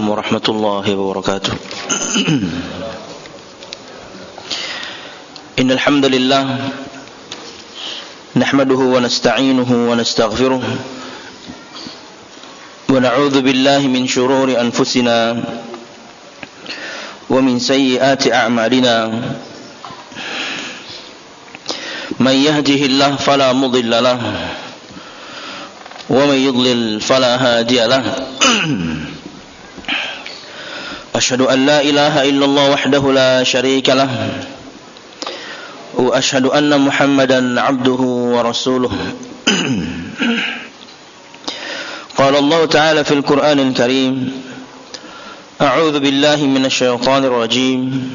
warahmatullahi wabarakatuh. Innal hamdalillah nahmaduhu wa nasta'inuhu wa nastaghfiruh wa na'udzu billahi min shururi anfusina wa min sayyiati a'malina. Man yahdihillahu fala mudilla lahu wa man yudlil fala hadiya lahu. Asyhadu an la ilaha illallah wahdahu la syarika lah wa asyhadu anna Muhammadan abduhu wa rasuluh. Qala Allah Ta'ala fil Qur'anil Karim, a'udzu billahi minasy syaithanir rajim.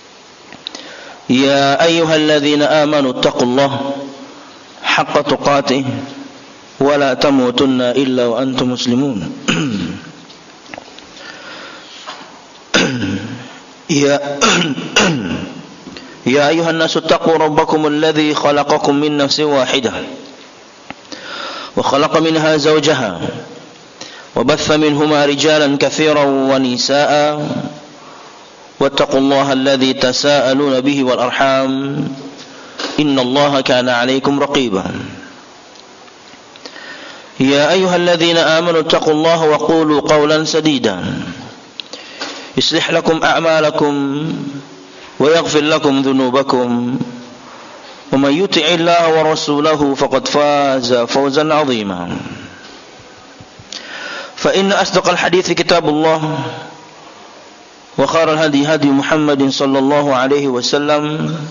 Ya ayyuhalladzina amanu taqullaha haqqa tuqatih wa la tamutunna illa wa antum muslimun. Ya ayuhan nasu taqu rabbakum alladhi khalaqakum min nafsin wahidah wa khalaqa minha zawjaha wa batha minhuma rijalan katsiran wa nisaa'a wattaqullaha alladhi tasaaluna bihi wal arham innallaha kana 'alaykum raqiba. Ya ayyuhalladzina amanu taqullaha wa qulu qawlan sadida يصلح لكم أعمالكم ويغفر لكم ذنوبكم ومن يطع الله ورسوله فقد فاز فوزا عظيما. فإن أصدق الحديث كتاب الله وخير الهدي هدي محمد صلى الله عليه وسلم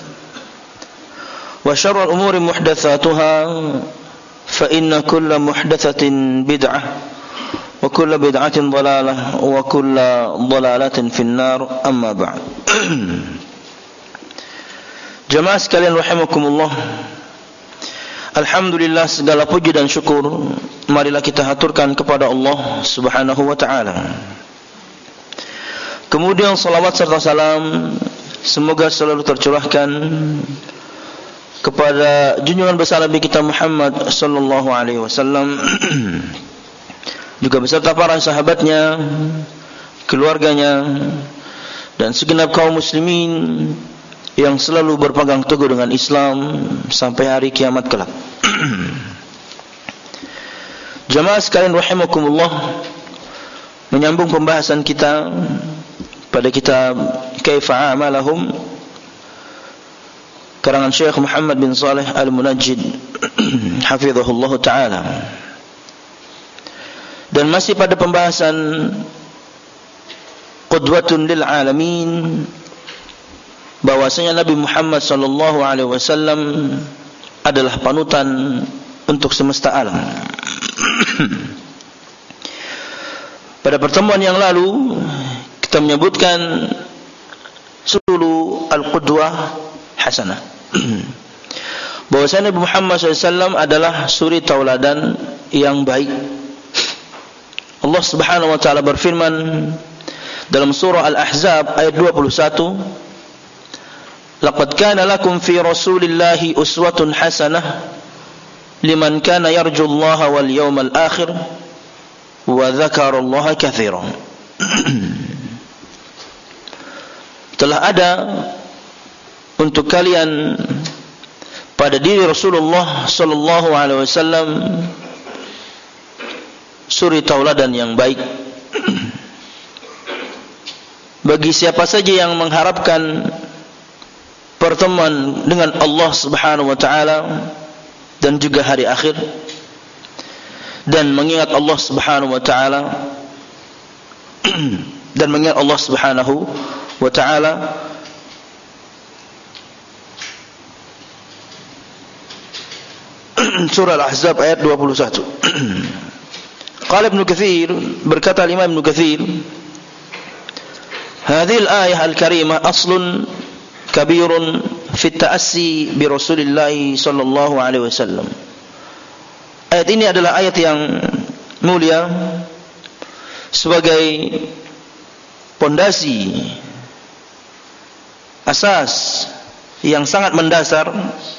وشر الأمور محدثاتها فإن كل محدثة بدعة wa kullu bid'atin dhalalah wa kullu dhalalatin finnar, amma ba'd. Jamaah sekalian rahimakumullah, alhamdulillah, segala puji dan syukur marilah kita haturkan kepada Allah Subhanahu wa ta'ala. Kemudian salawat serta salam semoga selalu tercurahkan kepada junjungan besar Nabi kita Muhammad sallallahu alaihi wasallam, juga beserta para sahabatnya, keluarganya, dan segenap kaum muslimin yang selalu berpegang teguh dengan Islam sampai hari kiamat kelak. Jamaah sekalian rahimakumullah, menyambung pembahasan kita pada kitab Kaifa A'malahum karangan Syekh Muhammad bin Shalih Al-Munajjid hafizahullah ta'ala. Dan masih pada pembahasan qudwatun lil alamin, bahwasanya Nabi Muhammad sallallahu alaihi wasallam adalah panutan untuk semesta alam. Pada pertemuan yang lalu kita menyebutkan sulul al-qudwah hasanah, bahwasanya Nabi Muhammad SAW adalah suri tauladan yang baik. Allah Subhanahu wa ta'ala berfirman dalam surah Al-Ahzab ayat 21, laqad kana lakum fi rasulillahi uswatun hasanah liman kana yarjullaha wal yawmal akhir wa dzakarallaha katsiran. Telah ada untuk kalian pada diri Rasulullah sallallahu alaihi wasallam suri tauladan yang baik bagi siapa saja yang mengharapkan pertemuan dengan Allah Subhanahu wa ta'ala dan juga hari akhir, dan mengingat Allah Subhanahu wa ta'ala dan mengingat Allah Subhanahu wa ta'ala surah Al-Ahzab ayat 21. Qala Ibnu Katsir, berkata Imam Ibnu Katsir, hadhil ayah al-karimah aslun kabirun fi ta'assi bi Rasulillah sallallahu alaihi wasallam. Ayat ini adalah ayat yang mulia sebagai pondasi, asas yang sangat mendasar,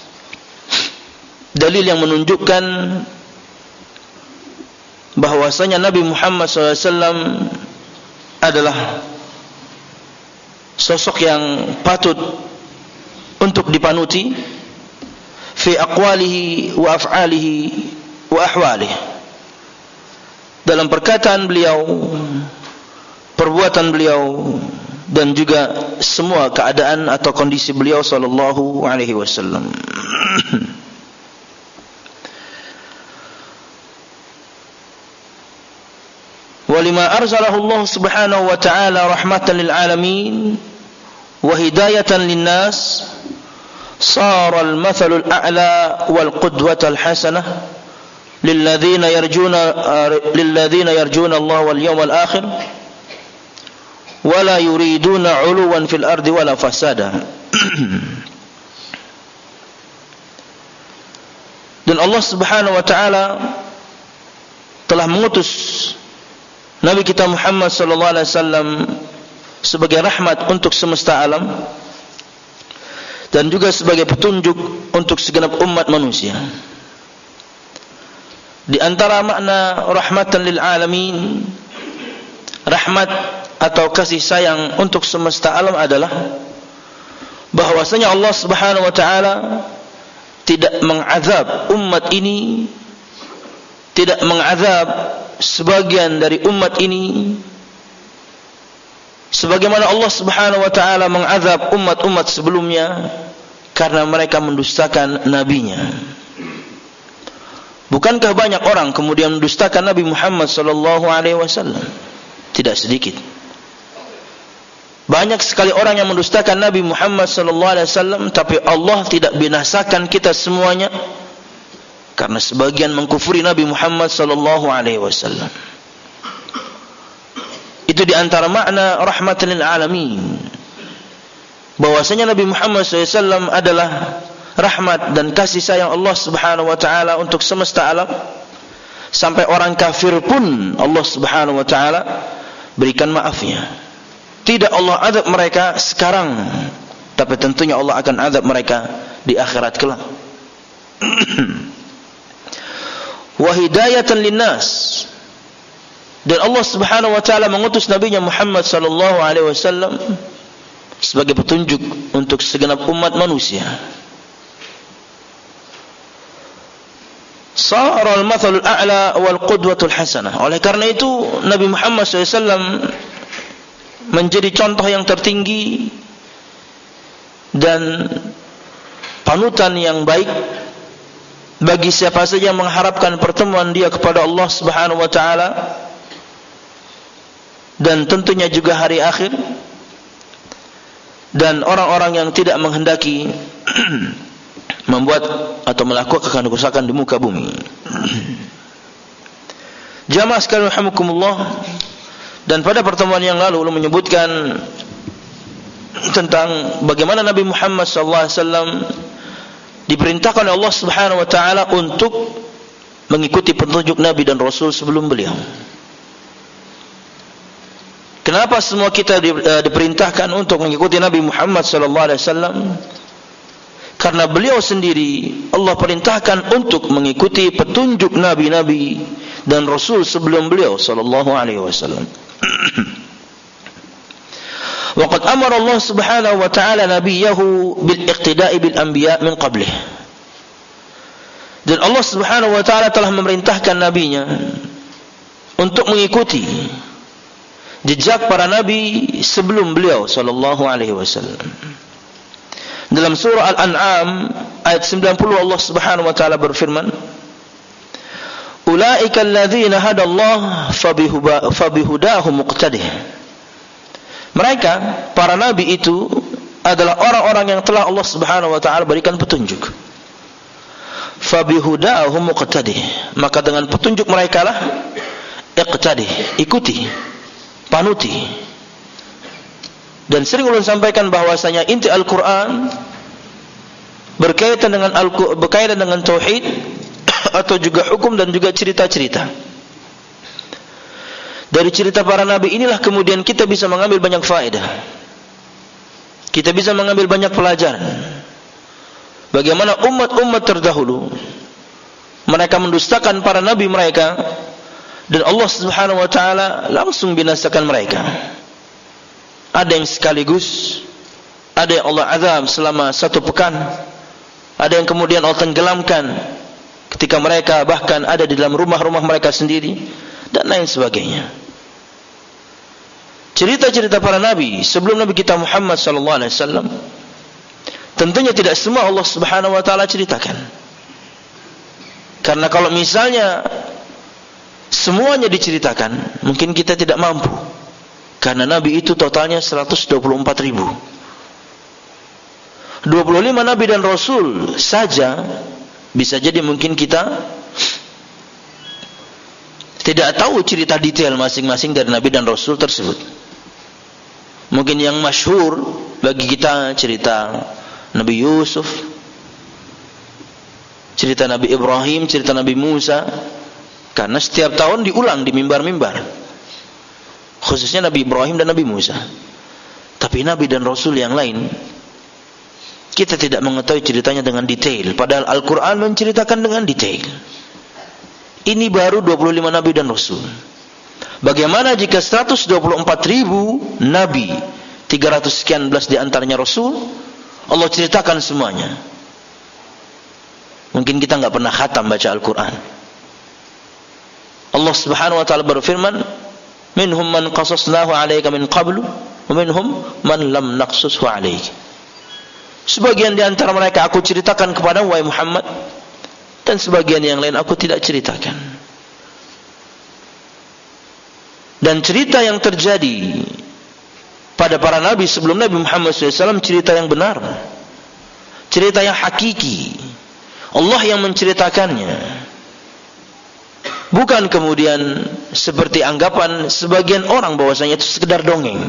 dalil yang menunjukkan bahwasanya Nabi Muhammad SAW adalah sosok yang patut untuk dipanuti fi aqwalihi wa af'alihi wa ahwalihi, dalam perkataan beliau, perbuatan beliau, dan juga semua keadaan atau kondisi beliau sallallahu alaihi wasallam. Walima arsalahu Allah subhanahu wa ta'ala rahmatan lil alamin wa hidayatan lin nas, sara al mathalul a'la wal qudwatul hasanah lilladhina yarjuna Allah wal yawmal akhir wala yuriduna 'uluwan fil ardi wala fasada. Dan Allah subhanahu wa ta'ala telah mengutus Nabi kita Muhammad sallallahu alaihi wasallam sebagai rahmat untuk semesta alam dan juga sebagai petunjuk untuk segenap umat manusia. Di antara makna rahmatan lil alamin, rahmat atau kasih sayang untuk semesta alam adalah bahwasanya Allah Subhanahu wa taala tidak mengazab umat ini, tidak mengazab sebagian dari umat ini sebagaimana Allah Subhanahu wa taala mengazab umat-umat sebelumnya karena mereka mendustakan nabinya. Bukankah banyak orang kemudian mendustakan Nabi Muhammad sallallahu alaihi wasallam? Tidak sedikit. Banyak sekali orang yang mendustakan Nabi Muhammad sallallahu alaihi wasallam, tapi Allah tidak binasakan kita semuanya karena sebagian mengkufuri Nabi Muhammad sallallahu alaihi wasallam. Itu di antara makna rahmatan lil alamin, bahwasanya Nabi Muhammad SAW adalah rahmat dan kasih sayang Allah Subhanahu wa taala untuk semesta alam, sampai orang kafir pun Allah Subhanahu wa taala berikan maafnya. Tidak Allah azab mereka sekarang, tapi tentunya Allah akan azab mereka di akhirat kelak. Wa hidayatan linnas, dan Allah Subhanahu wa taala mengutus nabinya Muhammad sallallahu alaihi wasallam sebagai petunjuk untuk segenap umat manusia. Sara al-mathalul a'la wal qudwatul hasanah. Oleh karena itu Nabi Muhammad SAW menjadi contoh yang tertinggi dan panutan yang baik bagi siapa saja yang mengharapkan pertemuan dia kepada Allah Subhanahu wa taala dan tentunya juga hari akhir, dan orang-orang yang tidak menghendaki membuat atau melakukan kerusakan di muka bumi. Jamaah sekalian rahimakumullah, dan pada pertemuan yang lalu menyebutkan tentang bagaimana Nabi Muhammad SAW diperintahkan oleh Allah Subhanahu wa taala untuk mengikuti petunjuk Nabi dan Rasul sebelum beliau. Kenapa semua kita diperintahkan untuk mengikuti Nabi Muhammad sallallahu alaihi wasallam? Karena beliau sendiri Allah perintahkan untuk mengikuti petunjuk nabi-nabi dan rasul sebelum beliau sallallahu alaihi wasallam. Waqad amara Allah Subhanahu wa ta'ala nabiyahu bil iqtida'i bil anbiya' min qablih. Dan Allah Subhanahu wa ta'ala telah memerintahkan nabinya untuk mengikuti jejak para nabi sebelum beliau sallallahu alaihi wasallam. Dalam surah Al-An'am ayat 90 Allah Subhanahu wa ta'ala berfirman, "Ulaika alladzina hadallahu fabihudahu muqtadih." Mereka, para nabi itu adalah orang-orang yang telah Allah Subhanahu wa ta'ala berikan petunjuk. Fabihudahu muqtadih, maka dengan petunjuk mereka lah iqtadih, ikuti, panuti. Dan sering ulun sampaikan bahwasanya inti Al-Quran berkaitan dengan tauhid atau juga hukum dan juga cerita-cerita. Dari cerita para nabi inilah kemudian kita bisa mengambil banyak faedah. Kita bisa mengambil banyak pelajaran. Bagaimana umat-umat terdahulu mereka mendustakan para nabi mereka, dan Allah Subhanahu wa taala langsung binasakan mereka. ada yang sekaligus, ada yang Allah azab selama 1 pekan, ada yang kemudian Allah tenggelamkan ketika mereka bahkan ada di dalam rumah-rumah mereka sendiri, dan lain sebagainya. Cerita-cerita para nabi sebelum Nabi kita Muhammad sallallahu alaihi wasallam tentunya tidak semua Allah Subhanahu wa taala ceritakan. Karena kalau misalnya semuanya diceritakan, mungkin kita tidak mampu. Karena nabi itu totalnya 124.000. 25 nabi dan rasul saja bisa jadi mungkin kita tidak tahu cerita detail masing-masing dari nabi dan rasul tersebut. Mungkin yang masyhur bagi kita cerita Nabi Yusuf, cerita Nabi Ibrahim, cerita Nabi Musa, karena setiap tahun diulang di mimbar-mimbar, khususnya Nabi Ibrahim dan Nabi Musa. Tapi nabi dan rasul yang lain kita tidak mengetahui ceritanya dengan detail, padahal Al-Quran menceritakan dengan detail. Ini baru 25 nabi dan rasul. Bagaimana jika 124.000 nabi, 300 sekian belas di antaranya rasul, Allah ceritakan semuanya? Mungkin kita enggak pernah khatam baca Al-Quran. Allah Subhanahu wa taala berfirman, "Minhum man qasasnahu 'alaika min qablu, wa minhum man lam naqsushu 'alaika." Sebagian di antara mereka aku ceritakan kepada wahai Muhammad, dan sebagian yang lain aku tidak ceritakan. Dan cerita yang terjadi pada para nabi sebelum Nabi Muhammad SAW cerita yang benar, cerita yang hakiki. Allah yang menceritakannya, bukan kemudian seperti anggapan sebagian orang bahwasanya itu sekedar dongeng.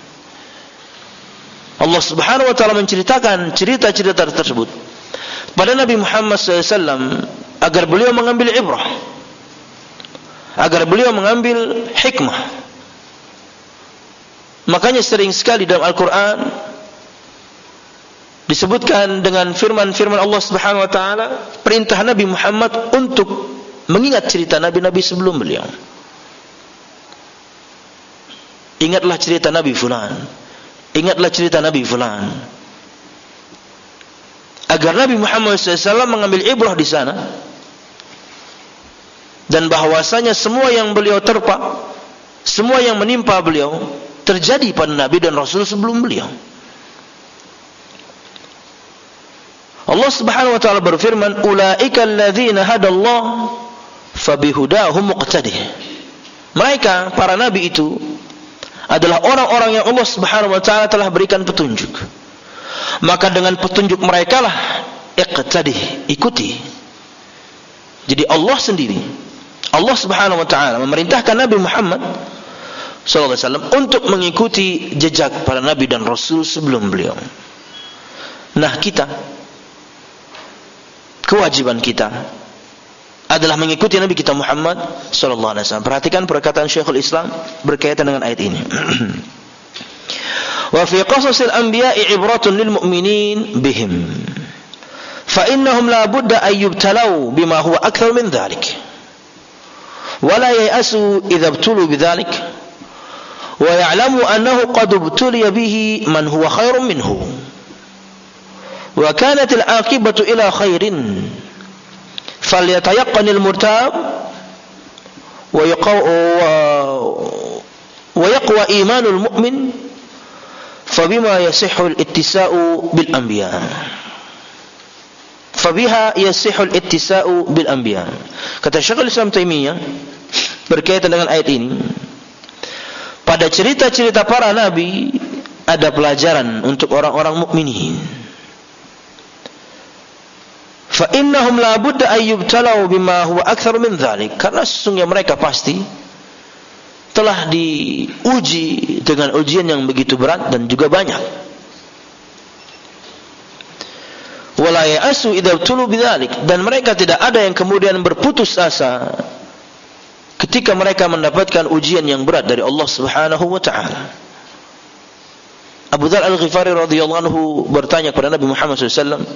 Allah Subhanahu wa taala menceritakan cerita-cerita tersebut pada Nabi Muhammad SAW agar beliau mengambil ibrah, agar beliau mengambil hikmah. Makanya sering sekali dalam Al-Quran disebutkan dengan firman-firman Allah Subhanahu wa taala perintah Nabi Muhammad untuk mengingat cerita nabi-nabi sebelum beliau. Ingatlah cerita Nabi fulan, ingatlah cerita Nabi fulan, agar Nabi Muhammad SAW mengambil ibrah di sana, dan bahwasanya semua yang beliau terpa, semua yang menimpa beliau terjadi pada nabi dan rasul sebelum beliau. Allah Subhanahu wa taala berfirman, "Ulaika alladzina hadallahu fabihudahum muqtadih." Mereka para nabi itu adalah orang-orang yang Allah Subhanahu wa taala telah berikan petunjuk. Maka dengan petunjuk mereka lah iqtadih, ikuti. Jadi Allah sendiri, Allah Subhanahu wa taala memerintahkan Nabi Muhammad sallallahu alaihi wasallam untuk mengikuti jejak para nabi dan rasul sebelum beliau. Nah, kewajiban kita adalah mengikuti Nabi kita Muhammad sallallahu alaihi wasallam. Perhatikan perkataan Syekhul Islam berkaitan dengan ayat ini. Wa fi qasasil anbiya'i ibratun lil mu'minin bihim. Fa innahum la budda an yubtalau bima huwa akthar min dhalik. Wa la ya'asu idza ibtulu bidzalik. Wa ya'lamu annahu qad ibtuliya bihi man huwa khairun minhu. Wa kanat al-'aqibatu ila khairin. Falyatayaqqan al-murtab wa yaqwa imanul mu'min fabima yasihhu al-ittisa'u bil anbiya. Fabiha yasihhu al-ittisa'u bil anbiya. Kata Syekhul Islam Taimiyah berkaitan dengan ayat ini, pada cerita-cerita para nabi ada pelajaran untuk orang-orang mukminin. Fa innahum la budda an yubtalau bima huwa akthar min dhalik, karena sesungguhnya mereka pasti telah diuji dengan ujian yang begitu berat dan juga banyak. Wala ya'asu idza ibtulu bidzalik, dan mereka tidak ada yang kemudian berputus asa ketika mereka mendapatkan ujian yang berat dari Allah Subhanahu wa taala. Abu Dzar Al-Ghifari radhiyallahu anhu bertanya kepada Nabi Muhammad SAW,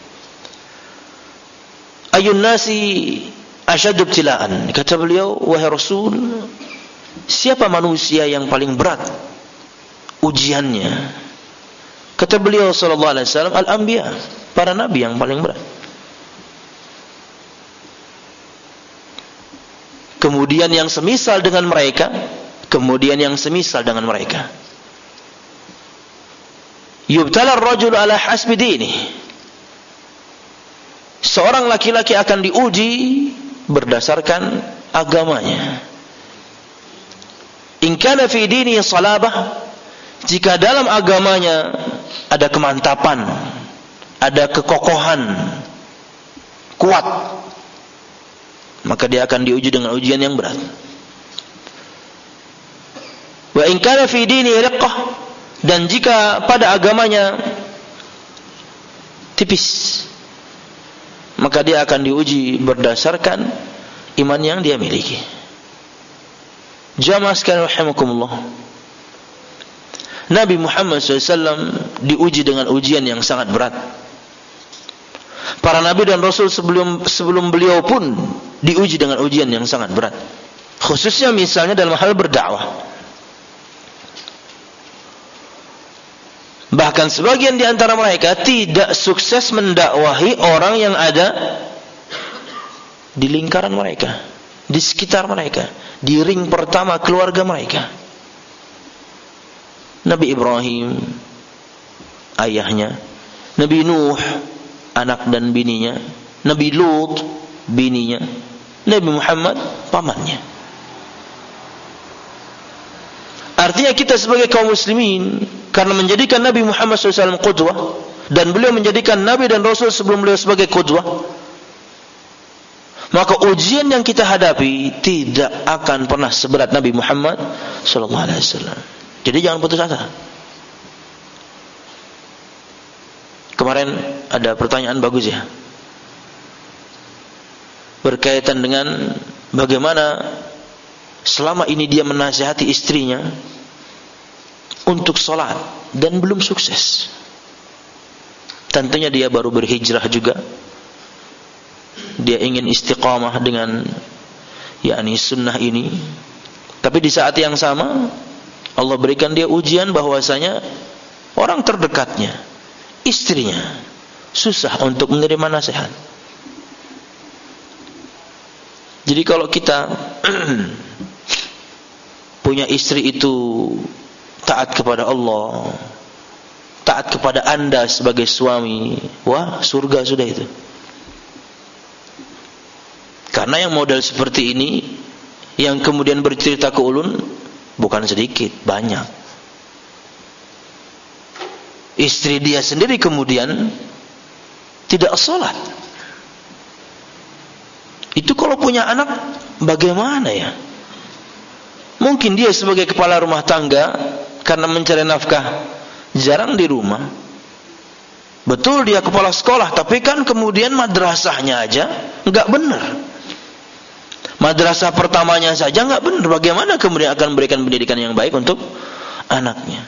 "Ayun nasi asyaddu ibtilaan?" Kata beliau, "Wahai Rasul, siapa manusia yang paling berat ujiannya. Kata beliau sallallahu alaihi wasallam, al-anbiya, para nabi yang paling berat. Kemudian yang semisal dengan mereka, kemudian yang semisal dengan mereka. Yubtala ar-rajul ala hasbi dinihi. Seorang laki-laki akan diuji berdasarkan agamanya. In kana fi dinihi salabah, jika dalam agamanya ada kemantapan, ada kekokohan, kuat, maka dia akan diuji dengan ujian yang berat. Wa in kana fi dinihi riqqah, dan jika pada agamanya tipis, maka dia akan diuji berdasarkan iman yang dia miliki. Jamaah sekalian rahimakumullah, Nabi Muhammad SAW diuji dengan ujian yang sangat berat. Para nabi dan rasul sebelum beliau pun diuji dengan ujian yang sangat berat. Khususnya misalnya dalam hal berdakwah. Bahkan sebagian di antara mereka tidak sukses mendakwahi orang yang ada di lingkaran mereka, di sekitar mereka, di ring pertama keluarga mereka. Nabi Ibrahim, ayahnya, Nabi Nuh, anak dan bininya, Nabi Lut, bininya, Nabi Muhammad, pamannya. Artinya kita sebagai kaum muslimin, karena menjadikan Nabi Muhammad SAW qudwah, dan beliau menjadikan Nabi dan Rasul sebelum beliau sebagai qudwah, maka ujian yang kita hadapi tidak akan pernah seberat Nabi Muhammad SAW. Jadi jangan putus asa. Kemarin ada pertanyaan bagus ya, berkaitan dengan bagaimana selama ini dia menasihati istrinya untuk sholat dan belum sukses. Tentunya dia baru berhijrah juga, dia ingin istiqamah dengan yakni sunnah ini, tapi di saat yang sama Allah berikan dia ujian bahwasanya orang terdekatnya, istrinya, susah untuk menerima nasihat. Jadi kalau kita punya istri itu taat kepada Allah, taat kepada Anda sebagai suami, wah surga sudah itu. Karena yang model seperti ini yang kemudian bercerita ke ulun bukan sedikit, banyak. Istri dia sendiri kemudian tidak sholat. Itu kalau punya anak bagaimana ya? Mungkin dia sebagai kepala rumah tangga, karena mencari nafkah jarang di rumah. Betul dia kepala sekolah, tapi kan kemudian madrasahnya aja enggak benar. Madrasah pertamanya saja enggak benar. Bagaimana kemudian akan memberikan pendidikan yang baik untuk anaknya?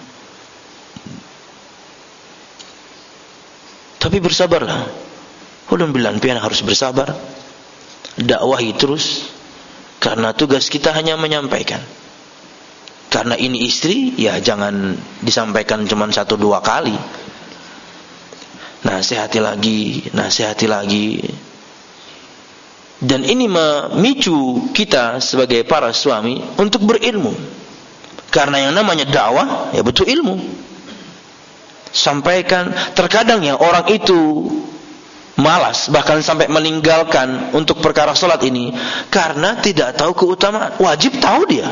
Tapi bersabarlah. Ulun bilang pian harus bersabar. Dakwahi terus, karena tugas kita hanya menyampaikan. Karena ini istri, ya jangan disampaikan cuma 1-2 kali. Nasihati lagi, nasihati lagi. Dan ini memicu kita sebagai para suami untuk berilmu. Karena yang namanya dakwah, ya butuh ilmu. Sampaikan, terkadang ya orang itu malas, bahkan sampai meninggalkan untuk perkara salat ini karena tidak tahu keutamaan. Wajib tahu dia,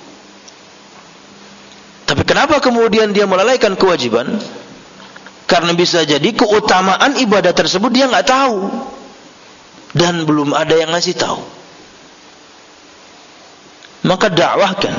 tapi kenapa kemudian dia melalaikan kewajiban? Karena bisa jadi keutamaan ibadah tersebut dia nggak tahu dan belum ada yang ngasih tahu. Maka dakwahkan.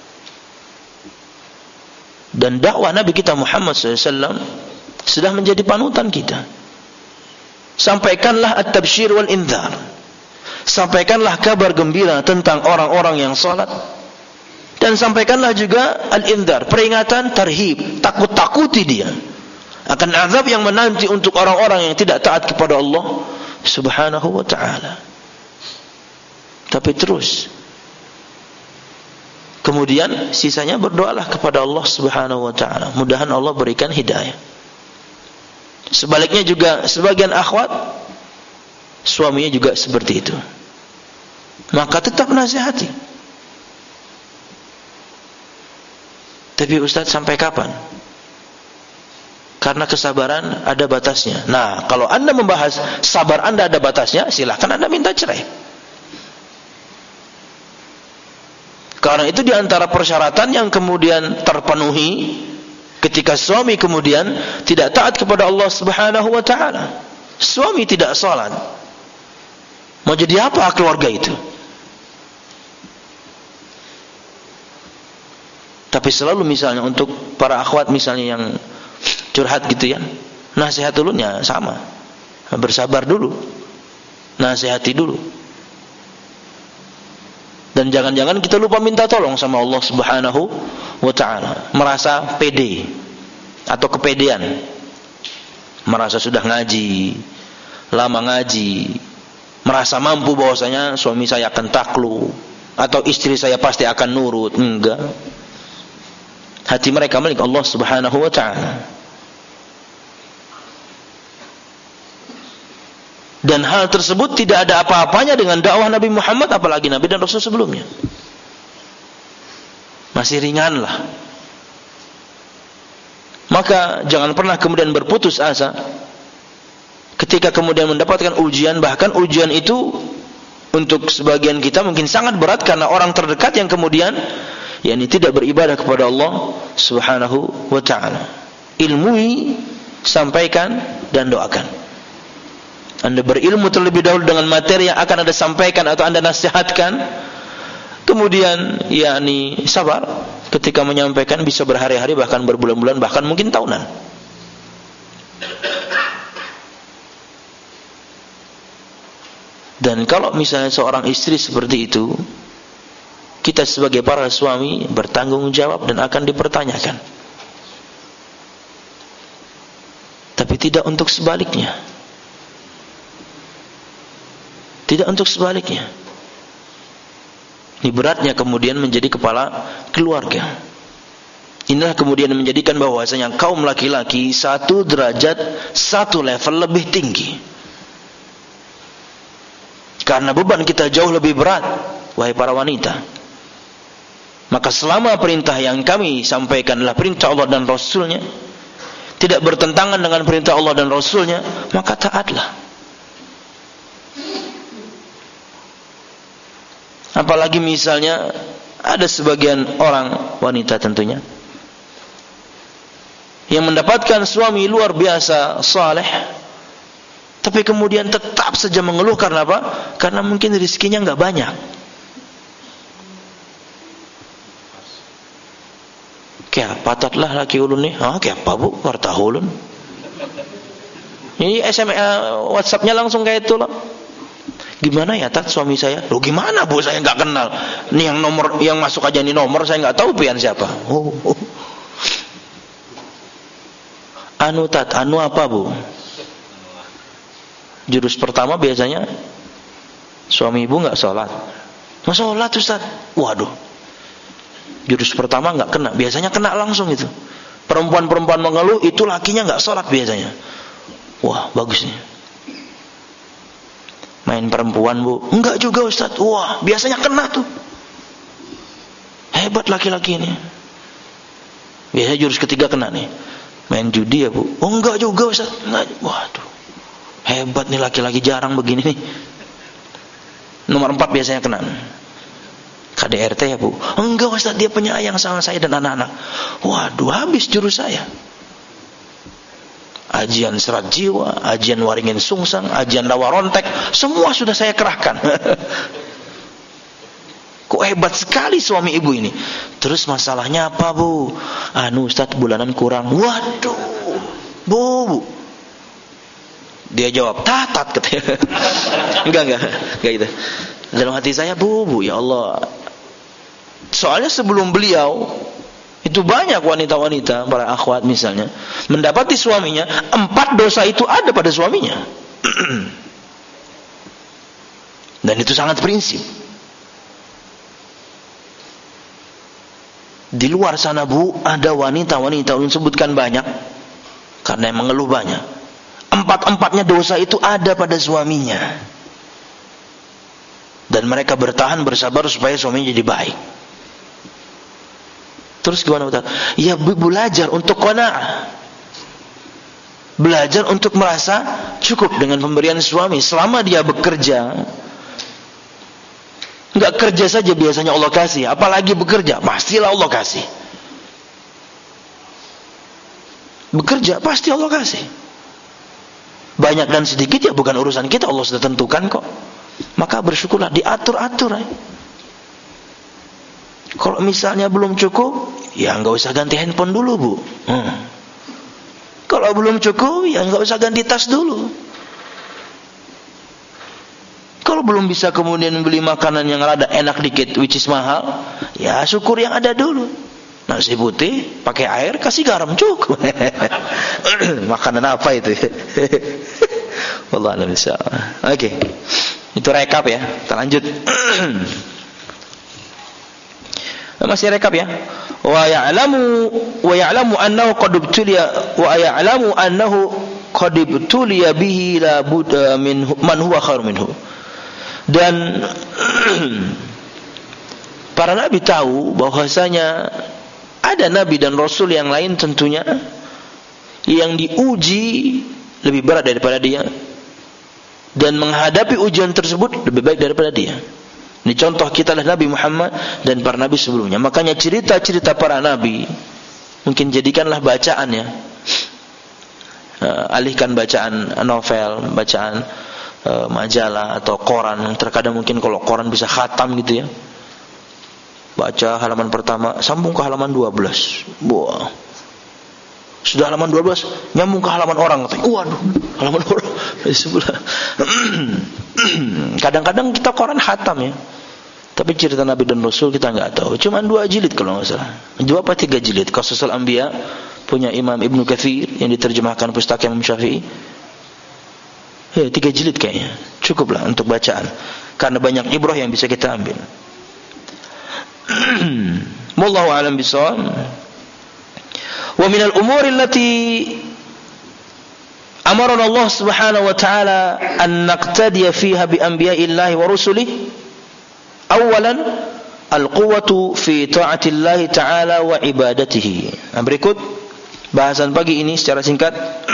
Dan dakwah Nabi kita Muhammad SAW sudah menjadi panutan kita. Sampaikanlah at-tabsyir wal indhar. Sampaikanlah kabar gembira tentang orang-orang yang salat. Dan sampaikanlah juga al-indhar, peringatan, tarhib, takut-takuti dia akan azab yang menanti untuk orang-orang yang tidak taat kepada Allah Subhanahu wa ta'ala. Tapi terus Kemudian sisanya berdoalah kepada Allah Subhanahu wa taala. Mudahan Allah berikan hidayah. Sebaliknya juga sebagian akhwat suaminya juga seperti itu. Maka tetap nasihati. Tapi Ustaz, sampai kapan? Karena kesabaran ada batasnya. Nah, kalau Anda membahas sabar Anda ada batasnya, silakan Anda minta cerai. Karena itu diantara persyaratan yang kemudian terpenuhi ketika suami kemudian tidak taat kepada Allah Subhanahu wa taala. Suami tidak salat. Mau jadi apa keluarga itu? Tapi selalu misalnya untuk para akhwat misalnya yang curhat gitu ya, nasihat dulunya sama. Bersabar dulu. Nasihati dulu. Dan jangan-jangan kita lupa minta tolong sama Allah Subhanahu wa taala. Merasa pede atau kepedean. Merasa sudah ngaji, lama ngaji, merasa mampu bahwasanya suami saya akan takluk atau istri saya pasti akan nurut. Enggak. Hati mereka milik Allah Subhanahu wa taala. Dan hal tersebut tidak ada apa-apanya dengan dakwah Nabi Muhammad, apalagi Nabi dan Rasul sebelumnya. Masih ringan lah. Maka jangan pernah kemudian berputus asa ketika kemudian mendapatkan ujian. Bahkan ujian itu untuk sebagian kita mungkin sangat berat karena orang terdekat yang kemudian yakni tidak beribadah kepada Allah Subhanahu wa taala. Ilmui, sampaikan dan doakan. Anda berilmu terlebih dahulu dengan materi yang akan Anda sampaikan atau Anda nasihatkan. Kemudian yakni sabar ketika menyampaikan, bisa berhari-hari bahkan berbulan-bulan bahkan mungkin tahunan. Dan kalau misalnya seorang istri seperti itu, kita sebagai para suami bertanggung jawab dan akan dipertanyakan. Tapi tidak untuk sebaliknya. Tidak untuk sebaliknya. Ini beratnya kemudian menjadi kepala keluarga. Inilah kemudian menjadikan bahwasanya kaum laki-laki satu derajat, satu level lebih tinggi. Karena beban kita jauh lebih berat, wahai para wanita. Maka selama perintah yang kami sampaikan adalah perintah Allah dan Rasulnya, tidak bertentangan dengan perintah Allah dan Rasulnya, maka taatlah. Apalagi misalnya ada sebagian orang wanita tentunya yang mendapatkan suami luar biasa saleh, tapi kemudian tetap saja mengeluh karena apa? Karena mungkin rezekinya enggak banyak. Kayak patatlah laki ulun nih. Kayak apa bu? Warta ulun. Ini SMS WhatsApp-nya langsung kayak itu loh. Gimana ya tat suami saya? Loh gimana bu, saya nggak kenal. Nih yang nomor yang masuk aja nih nomor saya nggak tahu pian siapa. Anu tat, anu apa bu? Jurus pertama biasanya suami ibu nggak sholat. Nggak sholat Ustaz. Waduh. Jurus pertama nggak kena. Biasanya kena langsung itu. Perempuan-perempuan mengeluh itu lakinya nggak sholat biasanya. Wah bagus nih. Main perempuan bu? Enggak juga Ustaz. Wah biasanya kena tuh. Hebat laki-laki ini. Biasanya jurus ketiga kena nih. Main judi ya bu? Oh enggak juga Ustaz. Enggak. Waduh. Hebat nih laki-laki, jarang begini nih. Nomor 4 biasanya kena. KDRT ya bu? Enggak Ustaz, dia penyayang sama saya dan anak-anak. Waduh habis jurus saya. Ajian serat jiwa, ajian waringin sungsang, ajian rawa rontek, semua sudah saya kerahkan. Kok hebat sekali suami ibu ini. Terus masalahnya apa bu? Anu Ustaz bulanan kurang. Waduh bu. Dia jawab tatat katanya. Enggak gitu. Dalam hati saya bu ya Allah. Soalnya sebelum beliau itu banyak wanita-wanita, para akhwat misalnya, mendapati suaminya 4 dosa itu ada pada suaminya. Dan itu sangat prinsip. Di luar sana Bu, ada wanita-wanita, ulun sebutkan banyak karena yang mengeluh banyak. Empat-empatnya dosa itu ada pada suaminya. Dan mereka bertahan, bersabar supaya suaminya jadi baik. Terus gimana Ustaz? Ya belajar untuk qanaah. Belajar untuk merasa cukup dengan pemberian suami selama dia bekerja. Enggak kerja saja biasanya Allah kasih, apalagi bekerja, pastilah Allah kasih. Bekerja pasti Allah kasih. Banyak dan sedikit ya bukan urusan kita, Allah sudah tentukan kok. Maka bersyukurlah, diatur-atur. Kalau misalnya belum cukup, ya enggak usah ganti handphone dulu Bu. Kalau belum cukup, ya enggak usah ganti tas dulu. Kalau belum bisa kemudian beli makanan yang rada enak dikit, which is mahal, ya syukur yang ada dulu. Nasi putih, pakai air, kasih garam, cukup. Makanan apa itu? Wallahu a'lam bishawab. Oke. Itu rekap ya. Kita lanjut. Masih rekap ya. Wa ya'lamu annahu qad ibtuliya bihi la budda min man huwa khairu minhu. Dan para nabi tahu bahwasanya ada nabi dan rasul yang lain tentunya yang diuji lebih berat daripada dia, dan menghadapi ujian tersebut lebih baik daripada dia. Ini contoh kita adalah Nabi Muhammad dan para nabi sebelumnya. Makanya cerita-cerita para nabi mungkin jadikanlah bacaan ya. Alihkan bacaan novel, bacaan majalah atau koran. Terkadang mungkin kalau koran bisa khatam gitu ya, baca halaman pertama sambung ke halaman 12. Wah, sudah halaman 12 nyambung ke halaman orang, katanya waduh, halaman orang di sebelah. Kadang-kadang kita koran khatam ya, tapi cerita Nabi dan Rasul kita nggak tahu. Cuma 2 jilid kalau nggak salah, 2 apa 3 jilid. Qasasul Anbiya punya Imam Ibnu Katsir yang diterjemahkan pustaka Imam Syafi'i. Ya, 3 jilid kayaknya cukuplah untuk bacaan, karena banyak ibrah yang bisa kita ambil. Wallahu a'lam bishawab. Wa minal umuri allati amarana Allah Subhanahu wa ta'ala an naqtadiya fiha bi anbiya'illahi wa rusulihi. Awalan al-quwwatu fi ta'atillahi ta'ala wa ibadatihi. Nah, berikut bahasan pagi ini secara singkat.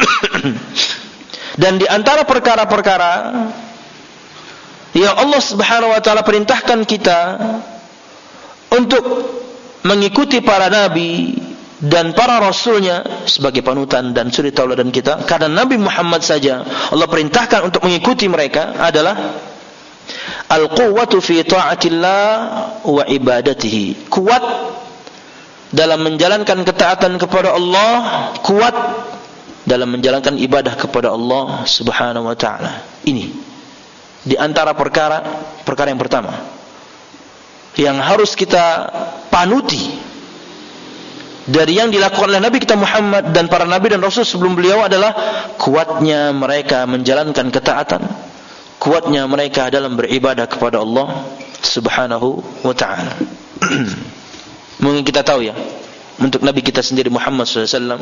Dan di antara perkara-perkara yang Allah Subhanahu wa ta'ala perintahkan kita untuk mengikuti para nabi dan para rasulnya sebagai panutan dan suri tauladan kita, karena Nabi Muhammad saja Allah perintahkan untuk mengikuti mereka, adalah al-quwwatu fi ta'atillah wa ibadatihi. Kuat dalam menjalankan ketaatan kepada Allah, kuat dalam menjalankan ibadah kepada Allah Subhanahu wa ta'ala. Ini di antara perkara yang pertama yang harus kita panuti dari yang dilakukan oleh Nabi kita Muhammad dan para nabi dan rasul sebelum beliau, adalah kuatnya mereka menjalankan ketaatan, kuatnya mereka dalam beribadah kepada Allah Subhanahu wa ta'ala. Mungkin kita tahu ya, untuk Nabi kita sendiri Muhammad SAW,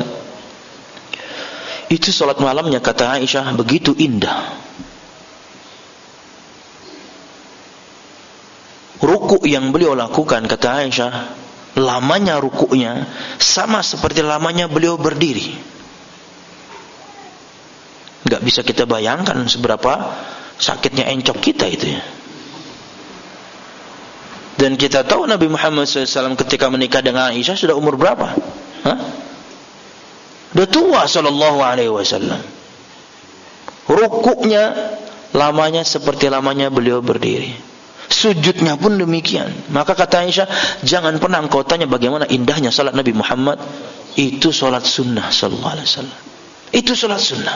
itu salat malamnya kata Aisyah begitu indah. Ruku yang beliau lakukan kata Aisyah, lamanya rukuknya sama seperti lamanya beliau berdiri. Enggak bisa kita bayangkan seberapa sakitnya encok kita itu ya. Dan kita tahu Nabi Muhammad SAW ketika menikah dengan Aisyah sudah umur berapa? Sudah tua sallallahu alaihi wasallam. Rukuknya lamanya seperti lamanya beliau berdiri. Sujudnya pun demikian. Maka kata Aisyah, jangan pernah engkau tanya bagaimana indahnya salat Nabi Muhammad. Itu salat sunnah sallallahu alaihi wasallam. Itu salat sunnah.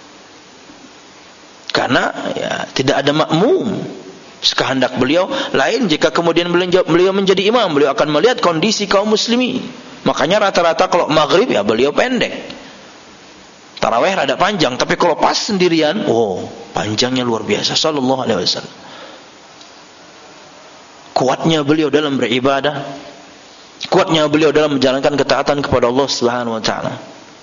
Karena ya tidak ada makmum sekehendak beliau. Lain jika kemudian beliau menjadi imam, beliau akan melihat kondisi kaum muslimin. Makanya rata-rata kalau maghrib ya beliau pendek, tarawih rada panjang. Tapi kalau pas sendirian, panjangnya luar biasa sallallahu alaihi wasallam. Kuatnya beliau dalam beribadah, kuatnya beliau dalam menjalankan ketaatan kepada Allah Subhanahu wa taala.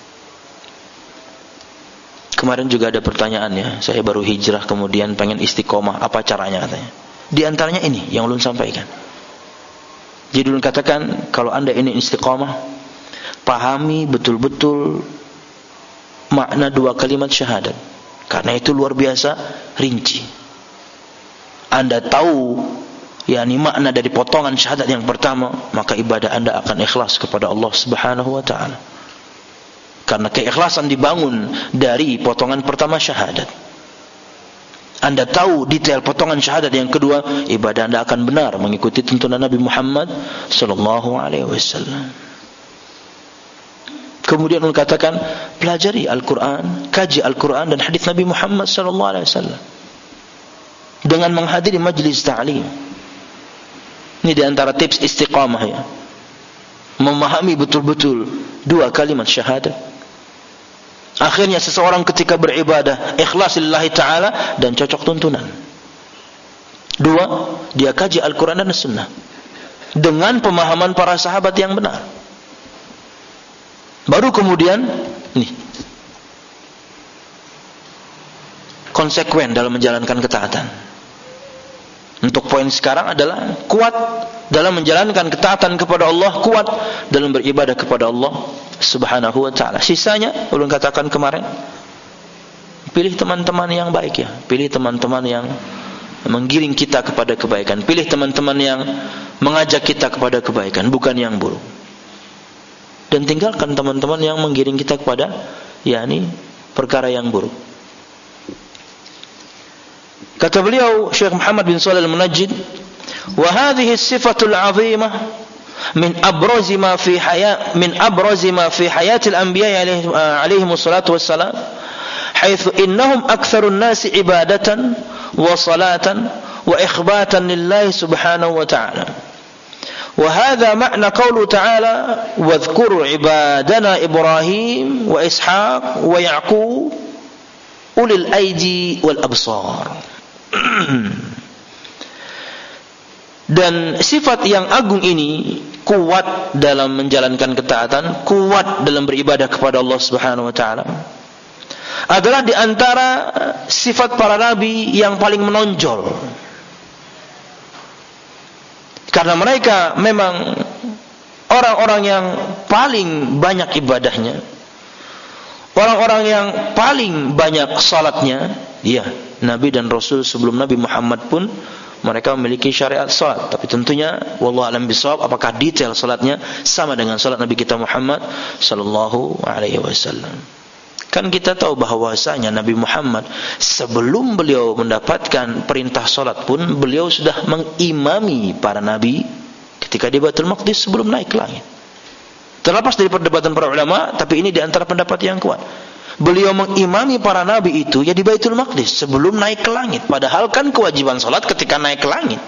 Kemarin juga ada pertanyaan ya, saya baru hijrah kemudian pengen istiqomah, apa caranya katanya. Di antaranya ini yang ulun sampaikan. Jadi ulun katakan, kalau Anda ini istiqomah, pahami betul-betul makna dua kalimat syahadat. Karena itu luar biasa rinci. Anda tahu yakni makna dari potongan syahadat yang pertama, maka ibadah Anda akan ikhlas kepada Allah Subhanahu wa taala. Karena keikhlasan dibangun dari potongan pertama syahadat. Anda tahu detail potongan syahadat yang kedua, ibadah Anda akan benar mengikuti tuntunan Nabi Muhammad sallallahu alaihi wasallam. Kemudian ulun katakan, pelajari Al-Quran, kaji Al-Quran dan hadis Nabi Muhammad sallallahu alaihi wasallam dengan menghadiri majlis ta'lim. Ini di antara tips istiqamah ya. Memahami betul-betul dua kalimat syahadat. Akhirnya seseorang ketika beribadah ikhlas lillahi ta'ala dan cocok tuntunan. Dua, dia kaji Al-Quran dan Sunnah dengan pemahaman para sahabat yang benar. Baru kemudian nih, konsekuen dalam menjalankan ketaatan. Untuk poin sekarang adalah kuat dalam menjalankan ketaatan kepada Allah, kuat dalam beribadah kepada Allah Subhanahu wa ta'ala. Sisanya ulun katakan kemarin, pilih teman-teman yang baik ya, pilih teman-teman yang menggiring kita kepada kebaikan, pilih teman-teman yang mengajak kita kepada kebaikan, bukan yang buruk. Dan tinggalkan teman-teman yang menggiring kita kepada yakni perkara yang buruk. Kata beliau Syekh Muhammad bin Shalih Al-Munajjid, wa hadhihi as-sifatul 'azimah min abrazi ma fi hayatil anbiya alaihim wassalatu wassalam, haitsu innahum aktsarun nasi ibadatan wa salatan wa ikhbatan lillahi subhanahu wa ta'ala. Wa hadha ma'na qawlu ta'ala wadhkuru ibadana Ibrahim wa Ishaq wa Ya'qub ulil aidi wal absar. Dan sifat yang agung ini kuat dalam menjalankan ketaatan, kuat dalam beribadah kepada Allah Subhanahu wa taala, adalah di antara sifat para nabi yang paling menonjol. Karena mereka memang orang-orang yang paling banyak ibadahnya, orang-orang yang paling banyak salatnya. Ya, Nabi dan Rasul sebelum Nabi Muhammad pun mereka memiliki syariat salat, tapi tentunya wallahu alam bisawab, apakah detail salatnya sama dengan salat Nabi kita Muhammad sallallahu alaihi wasallam. Kan kita tahu bahwasanya Nabi Muhammad sebelum beliau mendapatkan perintah salat pun beliau sudah mengimami para nabi ketika di Baitul Maqdis sebelum naik ke langit. Terlepas dari perdebatan para ulama, tapi ini di antara pendapat yang kuat. Beliau mengimami para nabi itu ya di Baitul Maqdis sebelum naik ke langit. Padahal kan kewajiban salat ketika naik ke langit.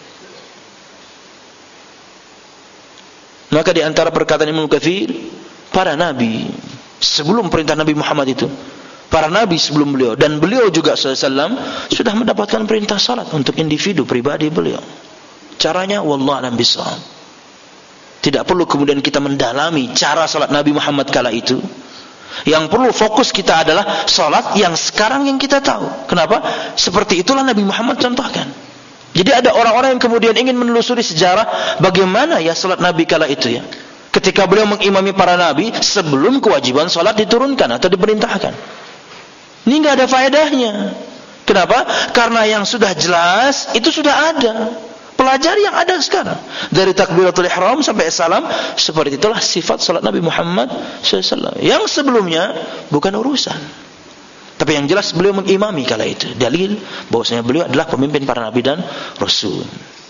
Maka di antara perkataan Ibnu Katsir, para nabi sebelum perintah Nabi Muhammad itu, para nabi sebelum beliau dan beliau juga SAW sudah mendapatkan perintah salat untuk individu pribadi beliau. Caranya wallahu a'lam bishawab. Tidak perlu kemudian kita mendalami cara salat Nabi Muhammad kala itu. Yang perlu fokus kita adalah salat yang sekarang yang kita tahu. Kenapa? Seperti itulah Nabi Muhammad contohkan. Jadi ada orang-orang yang kemudian ingin menelusuri sejarah bagaimana ya salat Nabi kala itu ya, ketika beliau mengimami para nabi sebelum kewajiban salat diturunkan atau diperintahkan. Ini enggak ada faedahnya. Kenapa? Karena yang sudah jelas itu sudah ada. Pelajari yang ada sekarang. Dari takbiratul ihram sampai salam, seperti itulah sifat salat Nabi Muhammad SAW. Yang sebelumnya bukan urusan. Tapi yang jelas beliau mengimami kala itu. Dalil bahwasanya beliau adalah pemimpin para nabi dan rasul.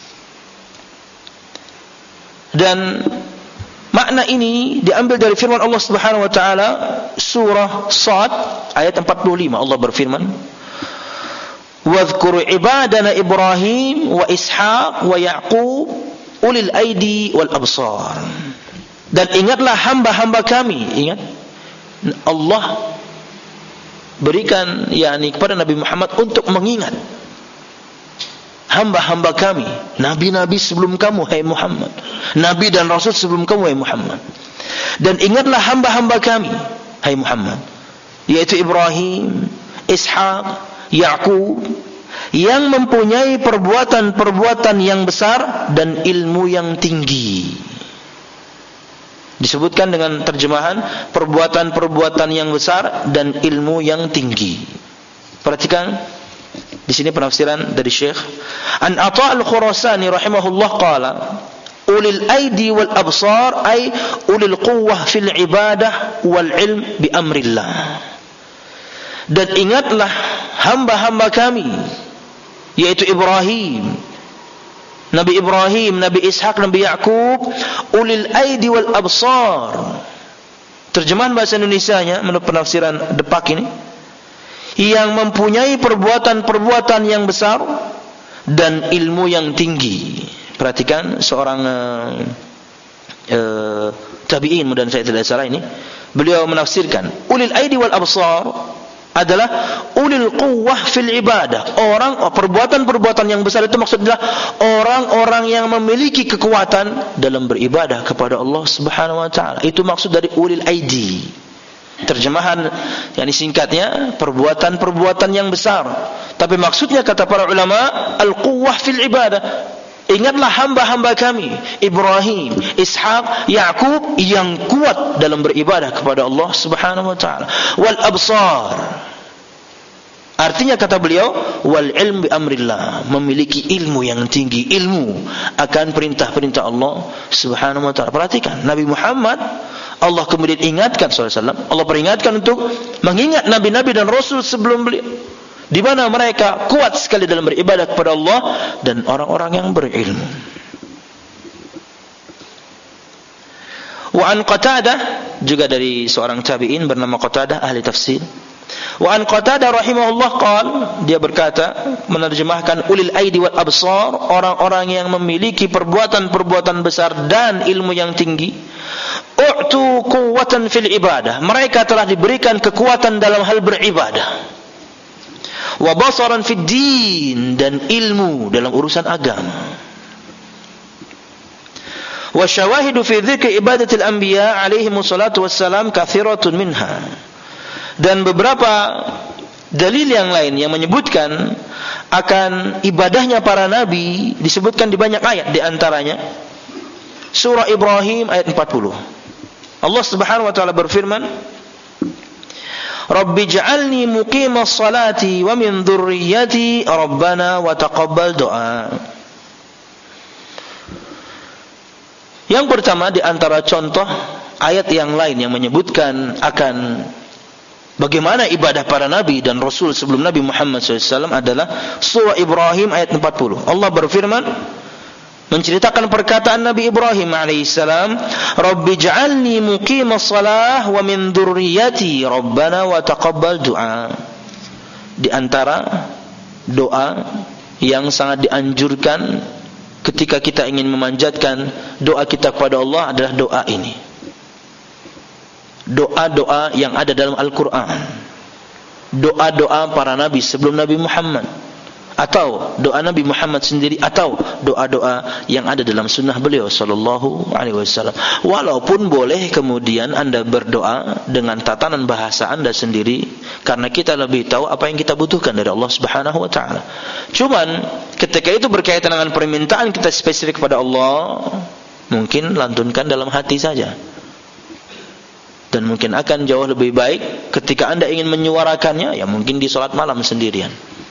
Dan makna ini diambil dari firman Allah Subhanahu wa taala surah Shad ayat 45. Allah berfirman, "Wadhkur ibadana Ibrahim wa Ishaq wa Ya'qub ulil aidi wal absar." Dan ingatlah hamba-hamba kami, ingat Allah berikan yakni kepada Nabi Muhammad untuk mengingat hamba-hamba kami, nabi-nabi sebelum kamu hai Muhammad, nabi dan rasul sebelum kamu hai Muhammad. Dan ingatlah hamba-hamba kami hai Muhammad, yaitu Ibrahim, Ishaq, Yaqub, yang mempunyai perbuatan-perbuatan yang besar dan ilmu yang tinggi. Disebutkan dengan terjemahan perbuatan-perbuatan yang besar dan ilmu yang tinggi. Perhatikan di sini penafsiran dari Syekh An Atha al-Khurasani rahimahullah qala ulil aidi wal absar ay ulil quwwah fil ibadah wal ilm bi amrillah. Dan ingatlah hamba-hamba kami, yaitu Nabi Ibrahim, Nabi Ishaq, Nabi Yaqub, ulil aidi wal absar. Terjemahan bahasa Indonesianya menurut penafsiran Depak ini, yang mempunyai perbuatan-perbuatan yang besar dan ilmu yang tinggi. Perhatikan seorang tabi'in, mudah-mudahan saya tidak salah ini, beliau menafsirkan ulil aidi wal absar adalah ulil quwwah fil ibadah. Perbuatan-perbuatan yang besar itu maksudnya orang-orang yang memiliki kekuatan dalam beribadah kepada Allah Subhanahu wa taala. Itu maksud dari ulil aidi. Terjemahan yang disingkatnya perbuatan-perbuatan yang besar. Tapi maksudnya kata para ulama al-quwwah fil ibadah. Ingatlah hamba-hamba kami Ibrahim, Ishaq, Yaqub yang kuat dalam beribadah kepada Allah Subhanahu wa taala. Wal absar, artinya kata beliau wal ilm bi amrillah, memiliki ilmu yang tinggi, ilmu akan perintah-perintah Allah Subhanahu wa taala. Perhatikan Nabi Muhammad, Allah kemudian ingatkan SAW, Allah peringatkan untuk mengingat nabi-nabi dan rasul sebelum beliau, di mana mereka kuat sekali dalam beribadah kepada Allah dan orang-orang yang berilmu. Wa an Qatadah, juga dari seorang tabi'in bernama Qatadah, ahli tafsir. Wa an Qatadah rahimahullah qala, dia berkata menerjemahkan ulil aidi wal absar, orang-orang yang memiliki perbuatan-perbuatan besar dan ilmu yang tinggi. U'tu quwwatan fil ibadah, mereka telah diberikan kekuatan dalam hal beribadah. Wa basaran fid din, dan ilmu dalam urusan agama. Wa syawahidu fi dzikri ibadatil anbiya alaihi wassalatu wassalam katsiratun minha. Dan beberapa dalil yang lain yang menyebutkan akan ibadahnya para nabi disebutkan di banyak ayat, di antaranya surah Ibrahim ayat 40. Allah Subhanahu wa taala berfirman, Rabbi ja'alni muqimas salati wa min dhurriyyati rabbana wa taqabbal doa. Yang pertama di antara contoh ayat yang lain yang menyebutkan akan bagaimana ibadah para nabi dan rasul sebelum Nabi Muhammad SAW adalah surah Ibrahim ayat 40. Allah berfirman menceritakan perkataan Nabi Ibrahim alaihissalam, Rabbi ja'alni muqimas salah wa min dzurriyyati rabbana wa taqabbal doa. Di antara doa yang sangat dianjurkan ketika kita ingin memanjatkan doa kita kepada Allah adalah doa ini. Doa-doa yang ada dalam Al-Quran, doa-doa para nabi sebelum Nabi Muhammad, atau doa Nabi Muhammad sendiri, atau doa-doa yang ada dalam sunnah beliau sallallahu alaihi wasallam. Walaupun boleh kemudian Anda berdoa dengan tatanan bahasa Anda sendiri, karena kita lebih tahu apa yang kita butuhkan dari Allah Subhanahu wa taala. Cuman ketika itu berkaitan dengan permintaan kita spesifik kepada Allah, mungkin lantunkan dalam hati saja. Dan mungkin akan jauh lebih baik ketika Anda ingin menyuarakannya, ya mungkin di salat malam sendirian.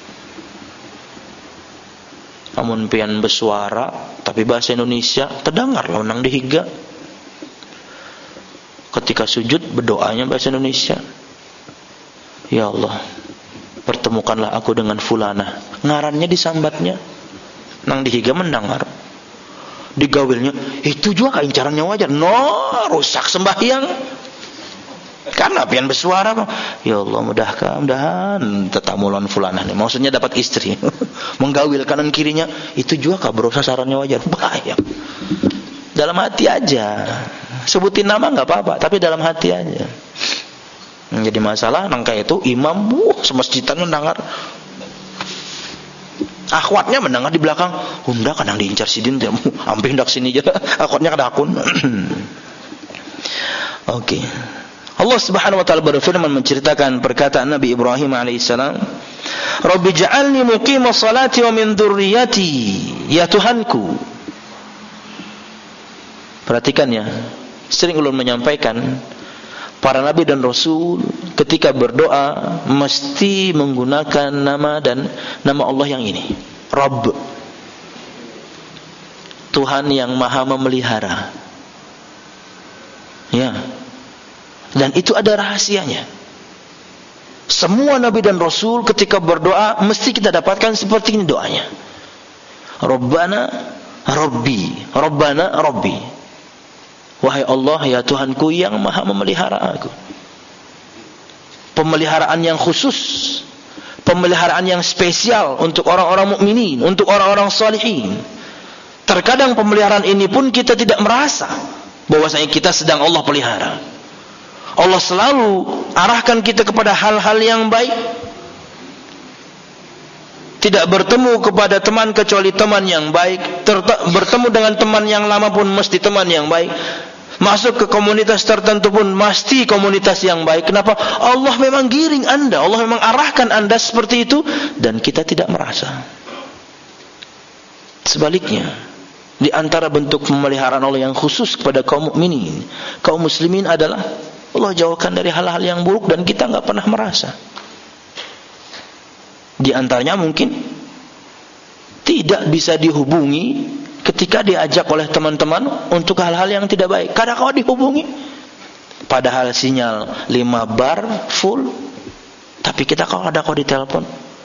Namun pian bersuara tapi bahasa Indonesia terdengar launang dihiga. Ketika sujud berdoanya bahasa Indonesia. Ya Allah, pertemukanlah aku dengan fulana. Ngarannya disambatnya, nang dihiga mendengar. Digawilnya, itu juga kaincarannya wajar. No, rusak sembahyang. Karena pian bersuara, ya Allah mudahan tetamulan fulanah nih. Maksudnya dapat istri. Menggawil kanan kirinya, itu juga kabro sasarannya wajar. Bahaya. Dalam hati aja. Sebutin nama enggak apa-apa, tapi dalam hati aja. Jadi masalah nangka itu imam semasjidan mendengar. Akhwatnya mendengar di belakang, "Hunda kadang diincar sidin teh, ampe hendak sini aja." Akhwatnya kada akun. Oke. Allah Subhanahu wa taala berfirman menceritakan perkataan Nabi Ibrahim alaihissalam, "Rabbi ja'alni muqimas salati wa min dzurriyyati." Ya Tuhanku. Perhatikan ya. Sering ulun menyampaikan para nabi dan rasul ketika berdoa mesti menggunakan nama Allah yang ini, Rabb, Tuhan yang maha memelihara. Ya. Dan itu ada rahasianya. Semua nabi dan rasul ketika berdoa mesti kita dapatkan seperti ini doanya. Rabbana Rabbi, Rabbana Rabbi. Wahai Allah, ya Tuhanku yang maha memelihara aku. Pemeliharaan yang khusus, pemeliharaan yang spesial untuk orang-orang mukminin, untuk orang-orang salihin. Terkadang pemeliharaan ini pun kita tidak merasa bahwasanya kita sedang Allah pelihara. Allah selalu arahkan kita kepada hal-hal yang baik. Tidak bertemu kepada teman kecuali teman yang baik. Bertemu dengan teman yang lama pun mesti teman yang baik. Masuk ke komunitas tertentu pun mesti komunitas yang baik. Kenapa? Allah memang giring Anda, Allah memang arahkan Anda seperti itu, dan kita tidak merasa. Sebaliknya, di antara bentuk pemeliharaan Allah yang khusus kepada kaum mukminin, kaum muslimin adalah Allah jauhkan dari hal-hal yang buruk dan kita enggak pernah merasa. Di antaranya mungkin tidak bisa dihubungi ketika diajak oleh teman-teman untuk hal-hal yang tidak baik. Kadang kau dihubungi padahal sinyal 5 bar full, tapi kita kau ditelepon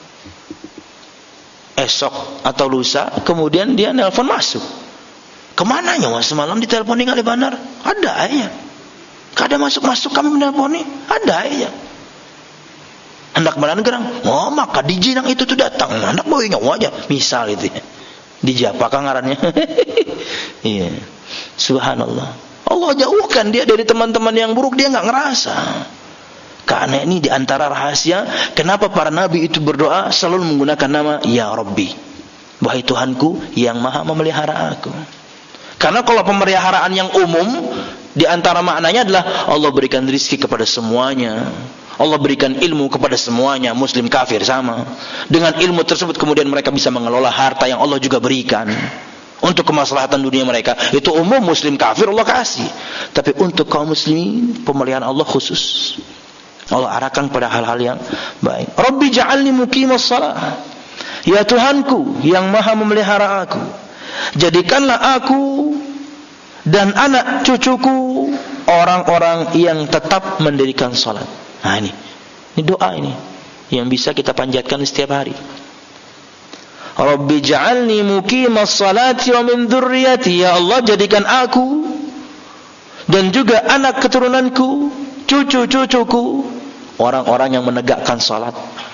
esok atau lusa, kemudian dia nelpon masuk. Kemana nyawa semalam ditelepon ningali banar? Ada aja. Kada masuk-masuk kami menelponi, ada aja. Hendak badan gerang, oh maka di jinang itu tuh datang, hendak bawa nyawa aja, misal itu ya. Di Japa kangarannya. Iya. Subhanallah. Allah jauhkan dia dari teman-teman yang buruk, dia enggak ngerasa. Karena ini di antara rahasia kenapa para nabi itu berdoa selalu menggunakan nama Ya Rabbi. Wahai Tuhanku yang maha memelihara aku. Karena kalau pemeliharaan yang umum di antara maknanya adalah Allah berikan rezeki kepada semuanya. Allah berikan ilmu kepada semuanya, muslim kafir sama. Dengan ilmu tersebut kemudian mereka bisa mengelola harta yang Allah juga berikan untuk kemaslahatan dunia mereka. Itu umum, muslim kafir Allah kasih. Tapi untuk kaum muslimin, pemeliharaan Allah khusus. Allah arahkan pada hal-hal yang baik. Rabbi ja'alni muqimas shalah. Ya Tuhanku yang maha memelihara aku, jadikanlah aku dan anak cucuku orang-orang yang tetap mendirikan salat. Nah ini doa ini yang bisa kita panjatkan setiap hari. Rabbi ja'alni muqimas salati wa min dzurriyyati. Ya Allah, jadikan aku dan juga anak keturunanku, cucu-cucuku orang-orang yang menegakkan salat.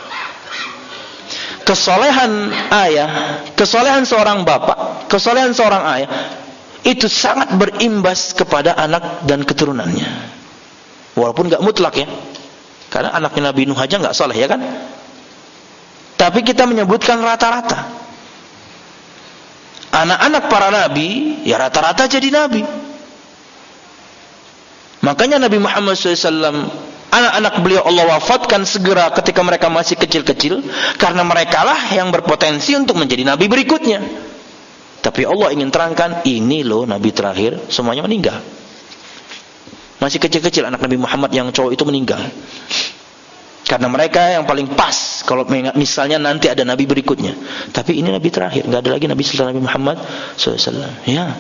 Kesolehan ayah, kesolehan seorang bapak, kesolehan seorang ayah itu sangat berimbas kepada anak dan keturunannya. Walaupun enggak mutlak ya. Karena anaknya Nabi Nuh aja enggak saleh ya kan? Tapi kita menyebutkan rata-rata. Anak-anak para nabi ya rata-rata jadi nabi. Makanya Nabi Muhammad SAW, anak-anak beliau Allah wafatkan segera ketika mereka masih kecil-kecil, karena merekalah yang berpotensi untuk menjadi nabi berikutnya. Tapi Allah ingin terangkan, ini loh nabi terakhir semuanya meninggal. Masih kecil-kecil anak Nabi Muhammad yang cowok itu meninggal. Karena mereka yang paling pas kalau misalnya nanti ada nabi berikutnya. Tapi ini nabi terakhir, enggak ada lagi nabi setelah Nabi Muhammad SAW. Ya.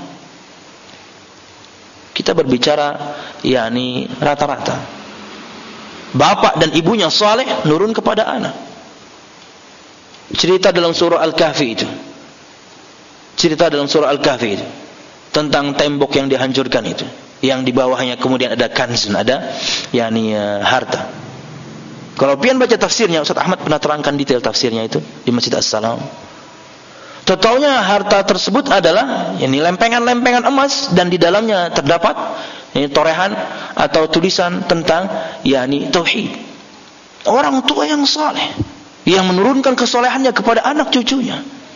Kita berbicara yakni rata-rata. Bapak dan ibunya saleh nurun kepada anak. Cerita dalam surah Al-Kahfi itu. Cerita dalam surah Al-Kahfi itu tentang tembok yang dihancurkan itu, yang di bawahnya kemudian ada kanzun, ada yakni harta. Kalau pian baca tafsirnya, Ustaz Ahmad pernah terangkan detail tafsirnya itu di Masjid As-Salam. Totalnya harta tersebut adalah ini lempengan-lempengan emas, dan di dalamnya terdapat ini torehan atau tulisan tentang yakni tauhid. Orang tua yang saleh yang menurunkan kesolehannya kepada anak cucunya.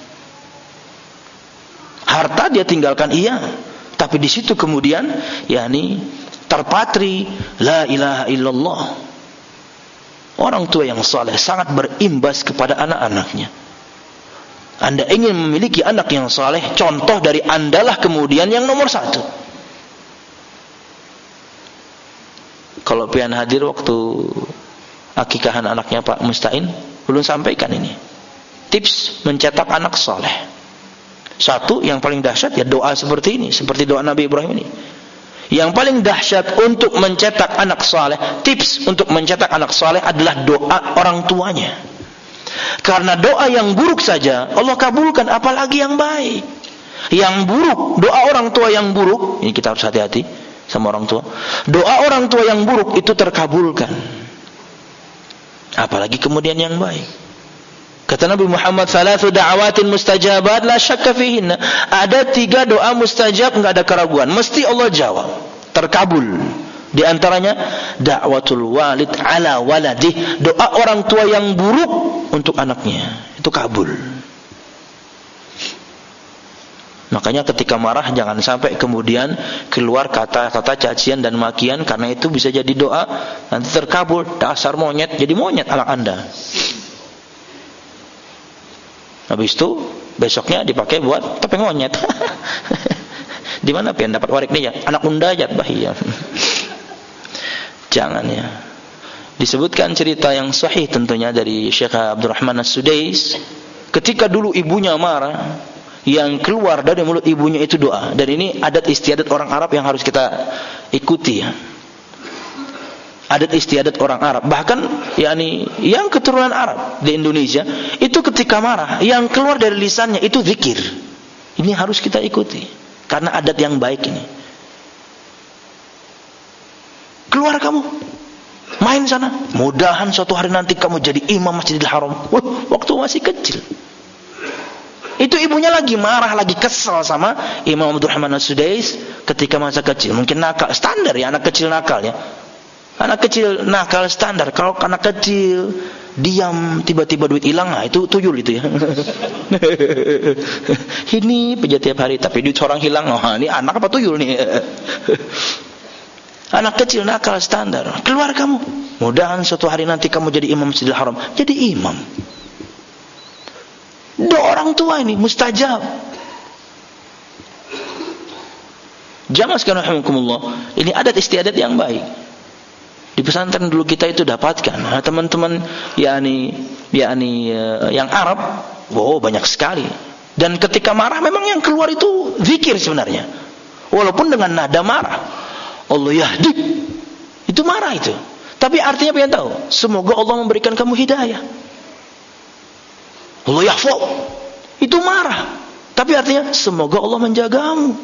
Harta dia tinggalkan, iya. Tapi di situ kemudian yakni terpatri la ilaha illallah. Orang tua yang saleh sangat berimbas kepada anak-anaknya. Anda ingin memiliki anak yang saleh, contoh dari andalah kemudian yang nomor 1. Kalau pian hadir waktu akikahan anaknya Pak Mustain, belum sampaikan ini. Tips mencetak anak saleh. 1 yang paling dahsyat ya doa seperti ini, seperti doa Nabi Ibrahim ini. Yang paling dahsyat untuk mencetak anak saleh, tips untuk mencetak anak saleh adalah doa orang tuanya. Karena doa yang buruk saja Allah kabulkan, apalagi yang baik. Yang buruk, doa orang tua yang buruk, ini kita harus hati-hati sama orang tua. Doa orang tua yang buruk itu terkabulkan, apalagi kemudian yang baik. Kata Nabi Muhammad, "Thalathu da'awatin mustajabat la syakka fihinna." Ada 3 doa mustajab, enggak ada keraguan, mesti Allah jawab, terkabul. Di antaranya da'watul walid ala waladih, doa orang tua yang buruk untuk anaknya, itu kabul. Makanya ketika marah jangan sampai kemudian keluar kata-kata cacian dan makian, karena itu bisa jadi doa nanti terkabul. Dasar monyet, jadi monyet anak Anda. Habis itu besoknya dipakai buat topeng monyet. Di mana pian dapat warik nih ya? Anak undajat bahaya. Jangan ya. Disebutkan cerita yang sahih tentunya dari Syekh Abdurrahman As-Sudais, ketika dulu ibunya marah, yang keluar dari mulut ibunya itu doa. Dan ini adat istiadat orang Arab yang harus kita ikuti ya. Adat istiadat orang Arab, bahkan yakni yang keturunan Arab di Indonesia itu ketika marah yang keluar dari lisannya itu zikir. Ini harus kita ikuti karena adat yang baik ini. Keluar kamu, main sana, mudahan suatu hari nanti kamu jadi imam Masjidil Haram. Waktu masih kecil. Itu ibunya lagi marah, lagi kesal sama Imam Abdurrahman As-Sudais ketika masa kecil. Mungkin nakal, standar ya anak kecil nakal ya. Anak kecil nakal standar. Kalau anak kecil diam tiba-tiba duit hilang, nah itu tuyul itu ya. Ini pejat tiap hari tapi duit orang hilang, oh ini anak apa tuyul nih. Anak kecil nakal standar. Keluar kamu, mudahan suatu hari nanti kamu jadi imam Masjidil Haram. Jadi imam. Doa orang tua ini mustajab. Jamaah sekalian rahimakumullah, ini adat istiadat yang baik. Di pesantren dulu kita itu dapatkan. Nah, teman-teman yakni yang Arab, wow banyak sekali. Dan ketika marah memang yang keluar itu zikir sebenarnya. Walaupun dengan nada marah. Allah yahdi. Itu marah itu. Tapi artinya pengen tahu, semoga Allah memberikan kamu hidayah. Allah yahfaz. Itu marah. Tapi artinya semoga Allah menjagamu.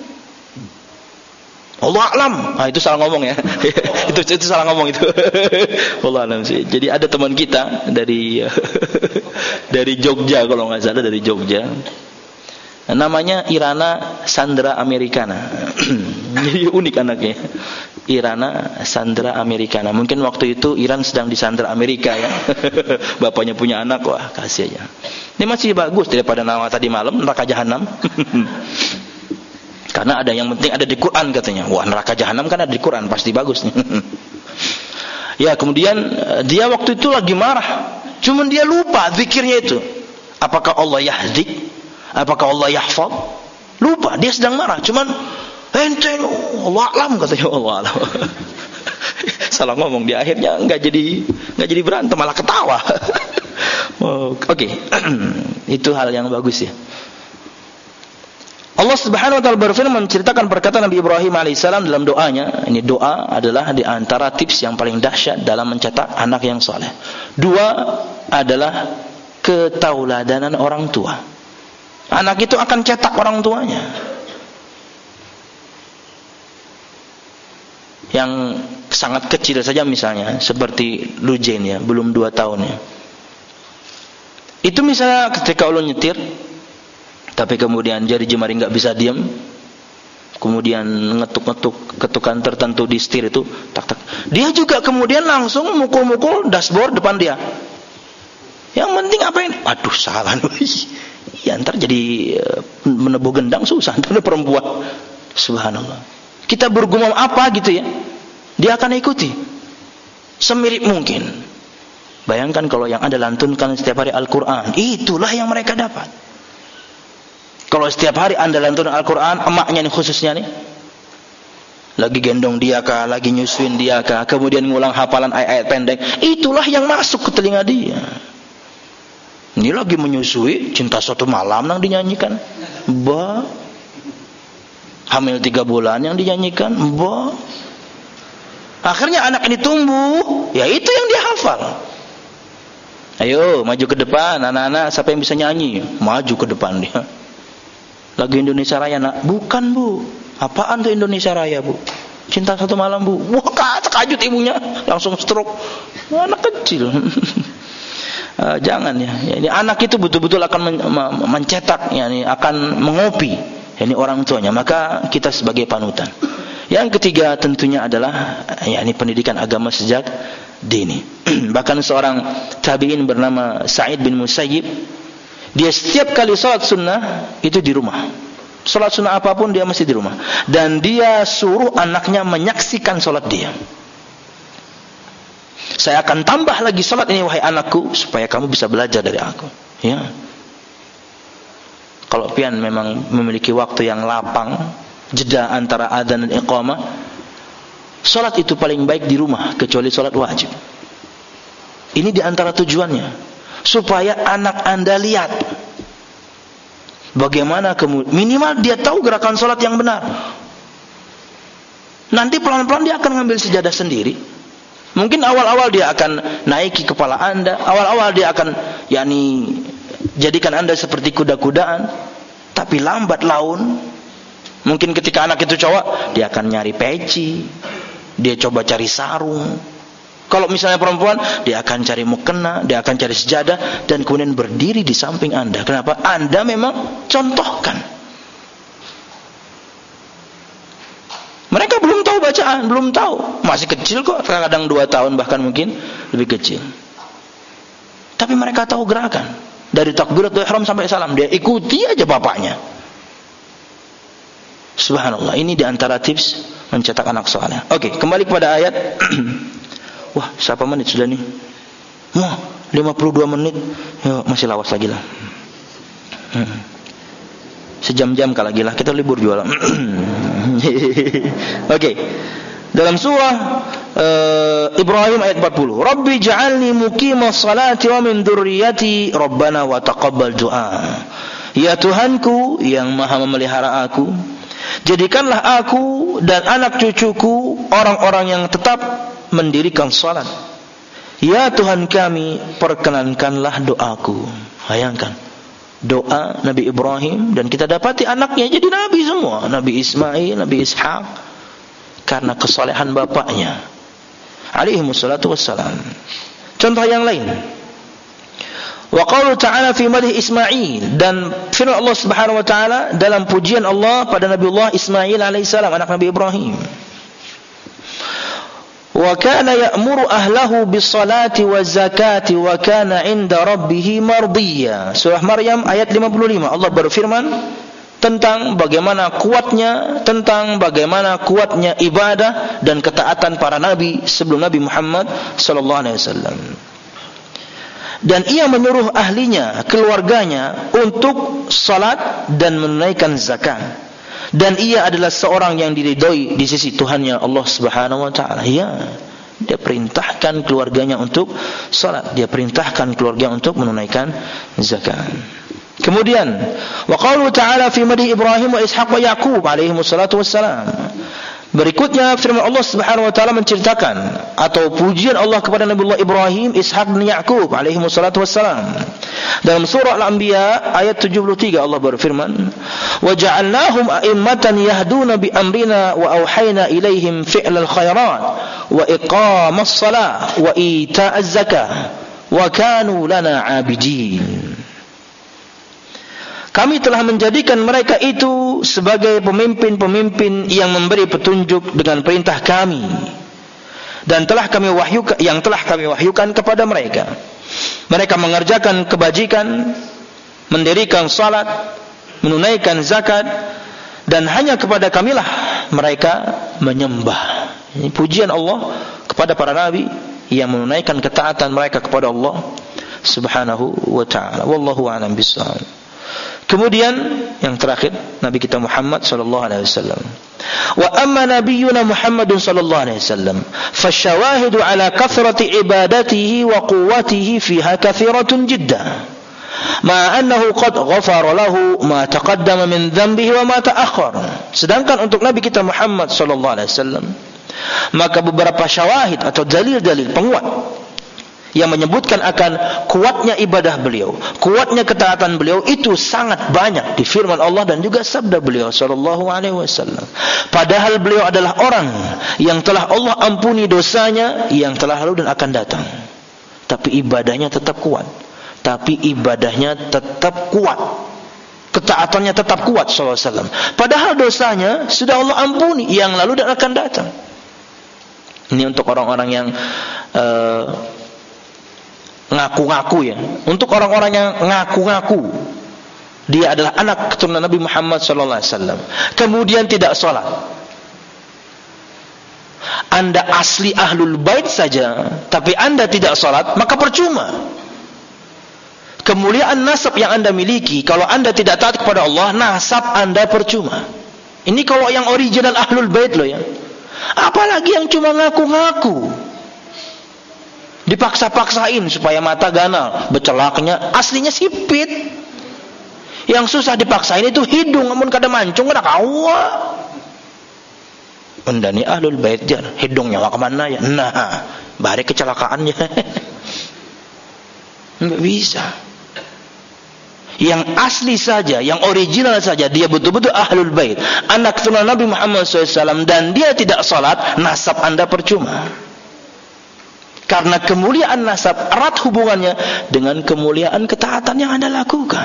Allah alam. Nah, itu salah ngomong ya. itu salah ngomong itu. Allah alam sih. Jadi ada teman kita dari dari Jogja kalau nggak salah, dari Jogja. Namanya Irana Sandra Americana. Jadi unik anaknya. Irana Sandra Americana. Mungkin waktu itu Iran sedang disandra Amerika ya. Bapaknya punya anak, wah kasih aja. Ini masih bagus daripada nama tadi malam neraka jahanam. Karena ada yang penting ada di Quran katanya. Wah, neraka jahanam kan ada di Quran, pasti bagus nih. Ya, kemudian dia waktu itu lagi marah. Cuman dia lupa zikirnya itu. Apakah Allah yahdi? Apakah Allah yahfaz? Lupa, dia sedang marah. Cuman enteng, Allah alam katanya, Allah alam. Salah ngomong, di akhirnya enggak jadi berantem, malah ketawa. Oke. Itu hal yang bagus ya. Allah Subhanahu wa taala berfirman menceritakan perkataan Nabi Ibrahim alaihissalam dalam doanya. Ini doa adalah di antara tips yang paling dahsyat dalam mencetak anak yang saleh. 2 adalah ketauladanan orang tua. Anak itu akan cetak orang tuanya. Yang sangat kecil saja misalnya seperti Lujen ya, belum 2 tahun ya. Itu misalnya ketika ulun nyetir, tapi kemudian jari jemari nggak bisa diam, kemudian ngetuk-ngetuk ketukan tertentu di setir itu, tak-tak. Dia juga kemudian langsung mukul-mukul dashboard depan dia. Yang penting apa ini? Aduh salah nih. Ya ntar jadi menebu gendang susah, ntar perempuan. Subhanallah. Kita bergumam apa gitu ya, dia akan ikuti semirip mungkin. Bayangkan kalau yang Anda lantunkan setiap hari Al-Quran, itulah yang mereka dapat. Kalau setiap hari Anda lantunkan Al-Quran, emaknya nih khususnya nih, lagi gendong dia kah, lagi nyusuin dia kah, kemudian ngulang hafalan ayat-ayat pendek, itulah yang masuk ke telinga dia. Ini lagi menyusui, cinta satu malam yang dinyanyikan, bah. Hamil 3 bulan yang dinyanyikan, bah. Akhirnya anak ini tumbuh, ya itu yang dia hafal. Ayo maju ke depan, anak-anak, siapa yang bisa nyanyi, maju ke depan dia. Lagu Indonesia Raya nak, bukan bu, apaan tuh Indonesia Raya bu? Cinta satu malam bu. Wah terkajut ibunya, langsung stroke. Anak kecil. Jangan ya. Ini anak itu betul-betul akan mencetak, yani akan mengopi ini orang tuanya. Maka kita sebagai panutan. Yang ketiga tentunya adalah yakni pendidikan agama sejak dini. Bahkan seorang tabi'in bernama Sa'id bin Musayyib, dia setiap kali salat sunnah itu di rumah. Salat sunnah apapun dia masih di rumah. Dan dia suruh anaknya menyaksikan salat dia. Saya akan tambah lagi salat ini wahai anakku, supaya kamu bisa belajar dari aku. Ya. Kalau pian memang memiliki waktu yang lapang, jeda antara adzan dan iqamah, salat itu paling baik di rumah, kecuali salat wajib. Ini di antara tujuannya, supaya anak Anda lihat bagaimana minimal dia tahu gerakan salat yang benar. Nanti pelan-pelan dia akan ngambil sejadah sendiri. Mungkin awal-awal dia akan naiki kepala Anda, awal-awal dia akan jadikan Anda seperti kuda-kudaan, tapi lambat laun, mungkin ketika anak itu cowok, dia akan nyari peci, dia coba cari sarung. Kalau misalnya perempuan, dia akan cari mukena, dia akan cari sejadah, dan kemudian berdiri di samping Anda. Kenapa? Anda memang contohkan. Mereka belum tahu bacaan, belum tahu. Masih kecil kok, kadang 2 tahun bahkan mungkin lebih kecil. Tapi mereka tahu gerakan. Dari takbiratul ihram sampai salam, dia ikuti aja bapaknya. Subhanallah, ini diantara tips mencetak anak saleh. Oke, kembali kepada ayat. Wah, berapa menit sudah nih? Wah, 52 menit. Yuk, masih lawas lagi lah. Sejam-jam kalau lagi lah, kita libur jualan. Oke. Dalam surah Ibrahim ayat 40, Rabbi ja'alni muqimas salati wa min dzurriyyati Rabbana wa taqabbal du'a. Ya Tuhanku yang Maha memelihara aku, jadikanlah aku dan anak cucuku orang-orang yang tetap mendirikan salat. Ya Tuhan kami, perkenankanlah doaku. Bayangkan doa Nabi Ibrahim, dan kita dapati anaknya jadi nabi semua, Nabi Ismail, Nabi Ishaq, karena kesalehan bapaknya alaihi wassalatu wassalam. Contoh yang lain, wa qaulu ta'ala fi madhi Ismail, dan firman Allah Subhanahu wa taala dalam pujian Allah pada Nabiullah Ismail alaihi salam, anak Nabi Ibrahim. Wa kana ya'muru ahlahu bis-salati waz-zakati wa kana 'inda rabbih mardiyya. Surah Maryam ayat 55. Allah berfirman tentang bagaimana kuatnya ibadah dan ketaatan para nabi sebelum Nabi Muhammad sallallahu alaihi wasallam. Dan ia menyuruh ahlinya, keluarganya untuk salat dan menunaikan zakat. Dan ia adalah seorang yang diridhoi di sisi Tuhannya Allah Subhanahu wa taala. Ya, dia perintahkan keluarganya untuk salat, dia perintahkan keluarganya untuk menunaikan zakat. Kemudian, wa qaulu ta'ala fi madhi Ibrahim wa Ishaq wa Yaqub alaihi wassalatu wassalam. Berikutnya firman Allah Subhanahu wa taala menceritakan atau pujian Allah kepada Nabiullah Ibrahim, Ishaq dan Yaqub alaihi wassalatu wassalam. Dalam surah Al-Anbiya ayat 73 Allah berfirman, "Wa ja'alnahum a'immatan yahduna bi amrina wa auhayna ilaihim fi'lal khairat wa iqamas shalah wa ita'az zakah wa kanu lana 'abidin." Kami telah menjadikan mereka itu sebagai pemimpin-pemimpin yang memberi petunjuk dengan perintah kami, dan telah kami wahyukan kepada mereka. Mereka mengerjakan kebajikan, mendirikan salat, menunaikan zakat, dan hanya kepada Kamilah mereka menyembah. Ini pujian Allah kepada para nabi yang menunaikan ketaatan mereka kepada Allah Subhanahu wa ta'ala. Wallahu a'lam bishawab. Kemudian yang terakhir, Nabi kita Muhammad sallallahu alaihi wasallam. Wa amma nabiyyuna Muhammadun sallallahu alaihi wasallam, fasyawahidu ala kathrati ibadatihi wa quwwatihi fiha kathiratun jiddan. Ma annahu qad ghafara lahu ma taqaddama min dhanbihi wa ma ta'akhkhara. Sedangkan untuk Nabi kita Muhammad sallallahu alaihi wasallam, maka beberapa syawahid atau dalil-dalil penguat yang menyebutkan akan kuatnya ibadah beliau, kuatnya ketaatan beliau itu sangat banyak di firman Allah dan juga sabda beliau sallallahu alaihi wasallam. Padahal beliau adalah orang yang telah Allah ampuni dosanya yang telah lalu dan akan datang. Tapi ibadahnya tetap kuat. Ketaatannya tetap kuat sallallahu alaihi wasallam. Padahal dosanya sudah Allah ampuni yang lalu dan akan datang. Ini untuk orang-orang yang ngaku-ngaku ya. Untuk orang-orang yang ngaku-ngaku dia adalah anak keturunan Nabi Muhammad sallallahu alaihi wasallam, kemudian tidak salat. Anda asli ahlul bait saja, tapi Anda tidak salat, maka percuma. Kemuliaan nasab yang Anda miliki, kalau Anda tidak taat kepada Allah, nasab Anda percuma. Ini kalau yang original ahlul bait loh ya. Apalagi yang cuma ngaku-ngaku. Dipaksa-paksain supaya mata ganal, becelaknya aslinya sipit. Yang susah dipaksain itu hidung, namun kada mancung kada kawa. Undani ahlul bait jar, hidungnya wa kemana ya? Nah, bare kecelakaannya. Enggak bisa. Yang asli saja, yang original saja, dia betul-betul ahlul bait, anak keturunan Nabi Muhammad SAW, dan dia tidak salat, nasab Anda percuma. Karena kemuliaan nasab erat hubungannya dengan kemuliaan ketaatan yang Anda lakukan.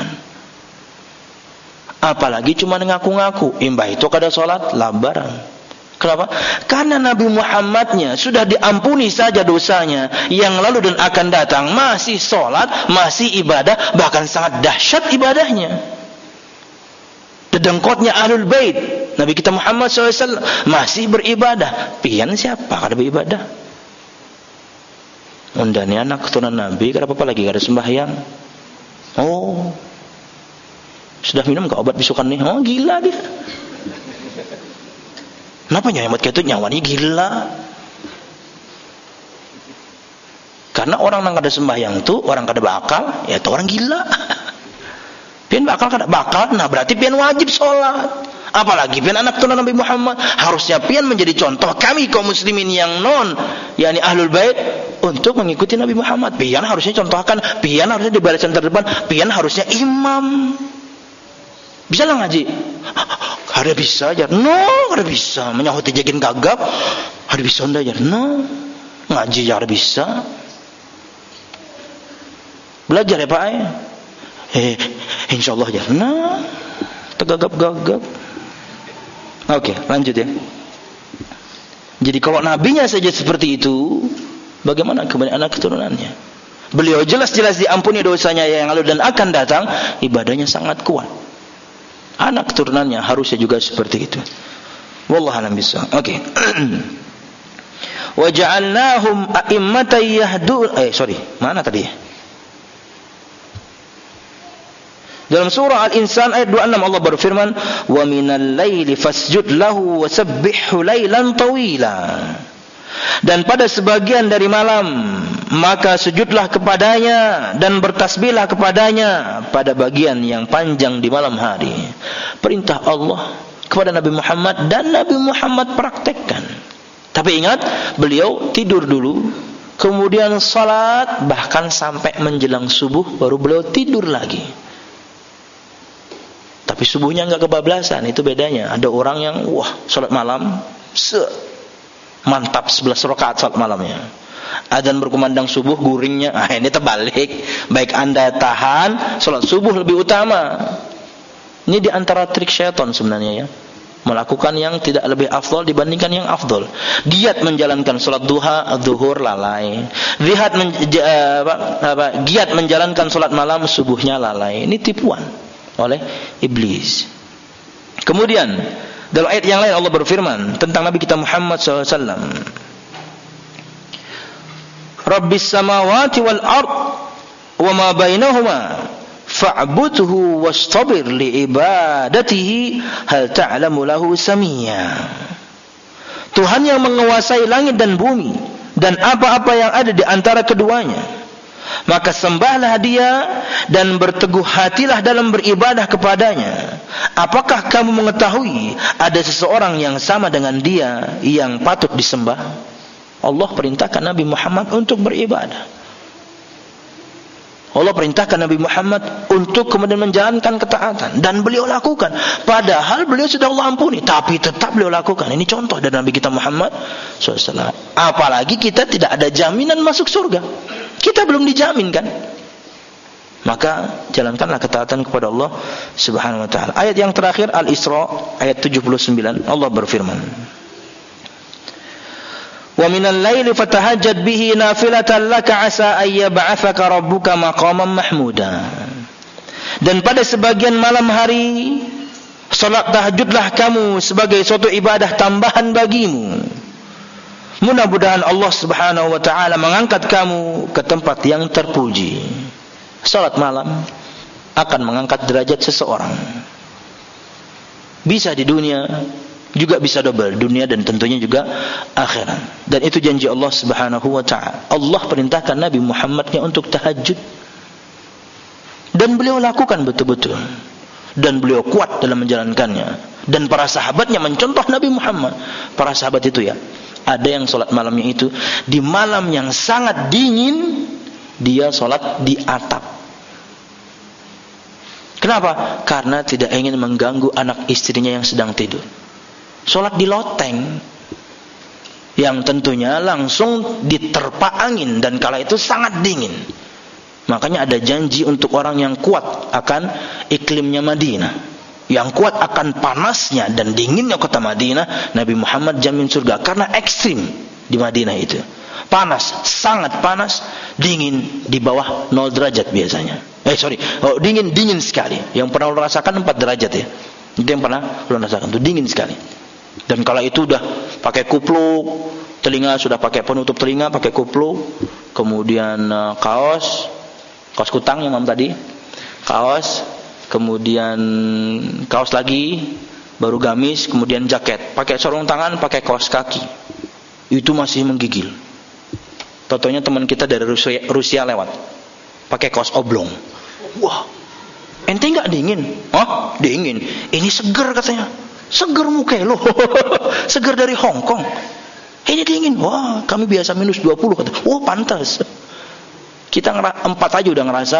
Apalagi cuma ngaku-ngaku, imbah itu kada salat, lambaran. Kenapa? Karena Nabi Muhammadnya sudah diampuni saja dosanya yang lalu dan akan datang, masih sholat, masih ibadah, bahkan sangat dahsyat ibadahnya. Dedengkotnya ahlul bait Nabi kita Muhammad SAW masih beribadah. Pian siapa kada beribadah? Undani anak keturunan Nabi, kada apa-apa lagi kada sembahyang. Oh, sudah minum ke obat bisukan nih? Oh, gila dia. Kenapa nyamat kayak itu nyawanya gila? Karena orang yang kada sembahyang tu, orang kada bakal, ya itu orang gila. Pian bakal kada bakal, nah berarti pian wajib sholat. Apalagi pian anak keturunan Nabi Muhammad, harusnya pian menjadi contoh kami kaum muslimin yang non, yakni ahlul bait, untuk mengikuti Nabi Muhammad. Pian harusnya contohkan, pian harusnya di barisan terdepan, pian harusnya imam. Bisa lah ngaji? Ada bisa aja. No, ada bisa. Menyahuti jagin gagap. Ada bisa anda aja. No. Ngaji ya ada bisa. Belajar ya Pak. Insyaallah aja. No. Tegagap-gagap. Oke, lanjut ya. Jadi kalau nabinya saja seperti itu, bagaimana kebanyakan anak keturunannya? Beliau jelas-jelas diampuni dosanya yang lalu dan akan datang, ibadahnya sangat kuat. Anak keturunannya harusnya juga seperti itu. Wallahu a'lam bishawab. Oke. Wa ja'alnahum a'immatan yahdun. Mana tadi? Dalam surah Al-Insan ayat 26 Allah berfirman, "Wa minal laili fasjud lahu wa sabbihhu lailan tawila." Dan pada sebagian dari malam maka sujudlah kepadanya dan bertasbihlah kepadanya pada bagian yang panjang di malam hari. Perintah Allah kepada Nabi Muhammad dan Nabi Muhammad praktekkan. Tapi ingat, beliau tidur dulu, kemudian salat, bahkan sampai menjelang subuh baru beliau tidur lagi. Tapi subuhnya enggak kebablasan, itu bedanya. Ada orang yang salat malam mantap 11 rakaat salat malamnya. Adzan berkumandang subuh guringnya. Ini terbalik. Baik Anda tahan salat subuh lebih utama. Ini di antara trik syaitan sebenarnya ya. melakukan yang tidak lebih afdol dibandingkan yang afdol. Giat menjalankan salat duha, zuhur lalai. Giat menjalankan salat malam, subuhnya lalai. Ini tipuan oleh iblis. Kemudian dalam ayat yang lain Allah berfirman tentang Nabi kita Muhammad SAW. Rabbis samawati wal ard wa ma bainahuma fa'budhu wastabir li'ibadatihi hal ta'lamu lahu samiyya. Tuhan yang menguasai langit dan bumi dan apa-apa yang ada di antara keduanya, maka sembahlah dia dan berteguh hatilah dalam beribadah kepadanya. Apakah kamu mengetahui ada seseorang yang sama dengan dia yang patut disembah? Allah perintahkan Nabi Muhammad untuk beribadah. Allah perintahkan Nabi Muhammad untuk kemudian menjalankan ketaatan, dan beliau lakukan. Padahal beliau sudah Allah ampuni, tapi tetap beliau lakukan. Ini contoh dari Nabi kita Muhammad SAW. Apalagi kita tidak ada jaminan masuk surga. Kita belum dijamin kan? Maka jalankanlah ketaatan kepada Allah Subhanahu wa taala. Ayat yang terakhir Al-Isra ayat 79, Allah berfirman, wa minal laili fatahajjad bihi nafilatan laka asa ay yab'atsaka rabbuka maqaman mahmuda. Dan pada sebagian malam hari salat tahajudlah kamu sebagai suatu ibadah tambahan bagimu. Mudah-mudahan Allah Subhanahu wa taala mengangkat kamu ke tempat yang terpuji. Salat malam akan mengangkat derajat seseorang. Bisa di dunia, juga bisa double, dunia dan tentunya juga akhirat. Dan itu janji Allah Subhanahu wa taala. Allah perintahkan Nabi Muhammadnya untuk tahajud, dan beliau lakukan betul-betul, dan beliau kuat dalam menjalankannya. Dan para sahabatnya mencontoh Nabi Muhammad. Para sahabat itu ya, ada yang sholat malamnya itu di malam yang sangat dingin, dia sholat di atap. Kenapa? Karena tidak ingin mengganggu anak istrinya yang sedang tidur. Sholat di loteng yang tentunya langsung diterpa angin, dan kala itu sangat dingin. Makanya ada janji untuk orang yang kuat akan iklimnya Madinah, yang kuat akan panasnya dan dinginnya kota Madinah. Nabi Muhammad jamin surga karena ekstrim di Madinah itu. Panas, sangat panas, dingin di bawah 0 derajat biasanya. Dingin sekali. Yang pernah lo rasakan 4 derajat ya. Itu yang pernah lo rasakan, itu dingin sekali. Dan kala itu udah pakai kupluk, telinga sudah pakai penutup telinga, pakai kupluk, kemudian kaos kutang yang tadi, kaos, kemudian kaos lagi, baru gamis, kemudian jaket, pakai sarung tangan, pakai kaos kaki. Itu masih menggigil. Totonya teman kita dari Rusia lewat, pakai kaos oblong. Wah, ente nggak dingin? Oh, dingin. Ini seger katanya. Seger muka lo. Seger dari Hong Kong. Ini dingin. Wah, kami biasa minus 20 kata. Oh, pantas. Kita 4 aja udah ngerasa.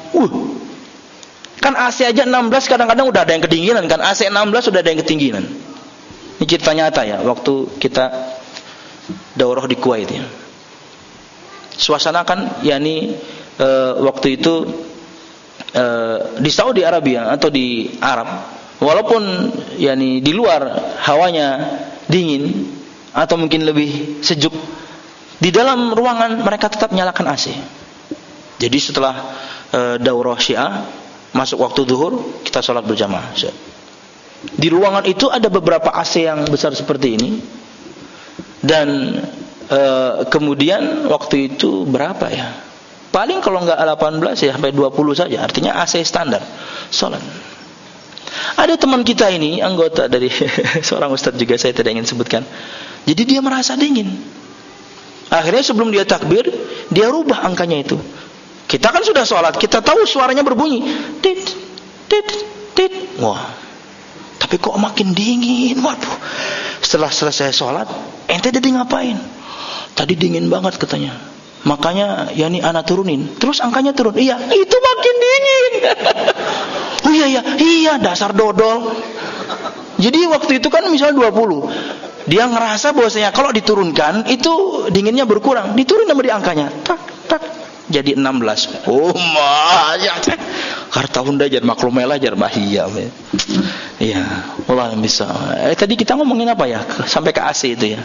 Kan AC aja 16 kadang-kadang udah ada yang kedinginan kan. AC 16 udah ada yang ketinggian. Ini cerita nyata ya, waktu kita daurah di Kuwait ya. Suasana kan yakni waktu itu di Saudi Arabia atau di Arab, walaupun yakni di luar hawanya dingin atau mungkin lebih sejuk, di dalam ruangan mereka tetap nyalakan AC. Jadi setelah daurah Syiah masuk waktu zuhur, kita sholat berjamaah. Di ruangan itu ada beberapa AC yang besar seperti ini, dan kemudian waktu itu berapa ya? Paling kalau enggak 18 ya sampai 20 saja. Artinya AC standar sholat. Ada teman kita ini anggota dari seorang ustadz juga, saya tidak ingin sebutkan. Jadi dia merasa dingin. Akhirnya sebelum dia takbir, dia rubah angkanya itu. Kita kan sudah sholat, kita tahu suaranya berbunyi tit tit tit. Wah, tapi kok makin dingin. Waduh. Setelah selesai sholat, ente tadi ngapain? Tadi dingin banget katanya. Makanya yani anak turunin. Terus angkanya turun. Iya, itu makin dingin. Oh iya, dasar dodol. Jadi waktu itu kan misal 20. Dia ngerasa bahwasanya kalau diturunkan itu dinginnya berkurang. Diturunin sama di angkanya. Tak tak jadi 16. Oh mah ya. Harta Honda jar maklum lah jar bahia. Iya, wallah bisa. Tadi kita ngomongin apa ya? Sampai ke AC itu ya.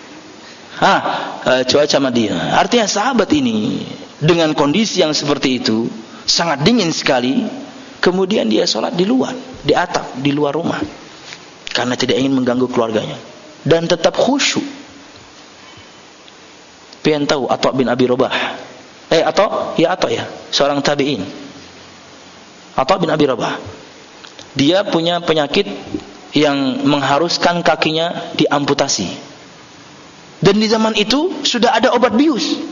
Cuaca Madinah. Artinya sahabat ini dengan kondisi yang seperti itu, sangat dingin sekali, kemudian dia sholat di luar, di atap, di luar rumah, karena tidak ingin mengganggu keluarganya, dan tetap khusyuk. Pengen tahu Atha bin Abi Rabah? Atha ya, seorang tabi'in. Atha bin Abi Rabah. Dia punya penyakit yang mengharuskan kakinya diamputasi. Dan di zaman itu sudah ada obat bius.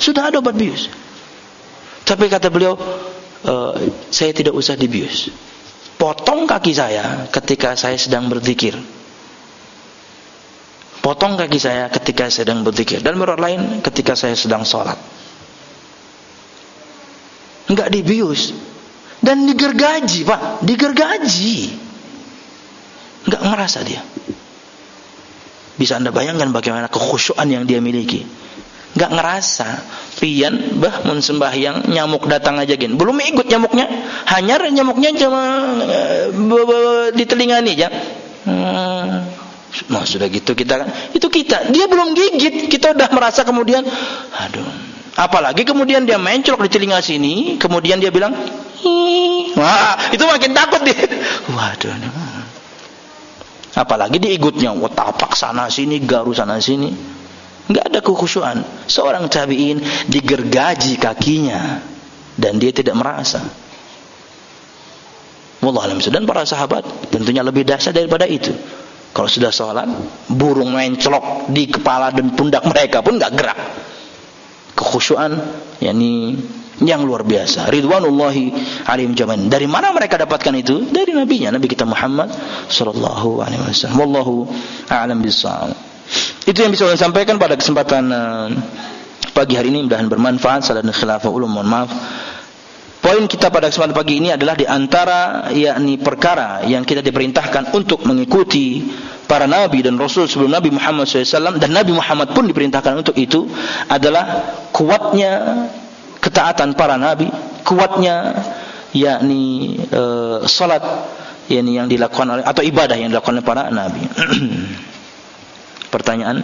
Tapi kata beliau, saya tidak usah dibius. Potong kaki saya ketika saya sedang berzikir. Dan menurut lain ketika saya sedang sholat. Enggak dibius. Dan digergaji, Pak. Enggak merasa dia. Bisa Anda bayangkan bagaimana kekhusyuan yang dia miliki. Enggak ngerasa. Pian, bah mun sembahyang nyamuk datang aja gini. Belum ikut nyamuknya. Hanya nyamuknya cuma di telinga nih ya. Sudah gitu kita kan. Itu kita. Dia belum gigit. Kita udah merasa kemudian, aduh. Apalagi kemudian dia mencolok di telinga sini. Kemudian dia bilang, wah, itu makin takut dia. Waduh. Apalagi diikutnya, tapak sana sini, garu sana sini. Enggak ada kekhusyuan. Seorang tabi'in digergaji kakinya dan dia tidak merasa. Wallahu a'lam. Dan para sahabat tentunya lebih dahsyat daripada itu. Kalau sudah sholat, burung mencolok di kepala dan pundak mereka pun enggak gerak. Kekhusyuan yang luar biasa. Ridwanullahi alaihim jami'an. Dari mana mereka dapatkan itu? Dari nabinya, Nabi kita Muhammad sallallahu alaihi wasallam. Wallahu a'lam bissawab. Itu yang bisa saya sampaikan pada kesempatan pagi hari ini, mudah-mudahan bermanfaat. Salah dan khilafah ulum, mohon maaf. Poin kita pada kesempatan pagi ini adalah di antara perkara yang kita diperintahkan untuk mengikuti para nabi dan rasul sebelum Nabi Muhammad SAW, dan Nabi Muhammad pun diperintahkan untuk itu, adalah kuatnya ketaatan para nabi, kuatnya salat yang dilakukan oleh, atau ibadah yang dilakukan oleh para nabi. Pertanyaan,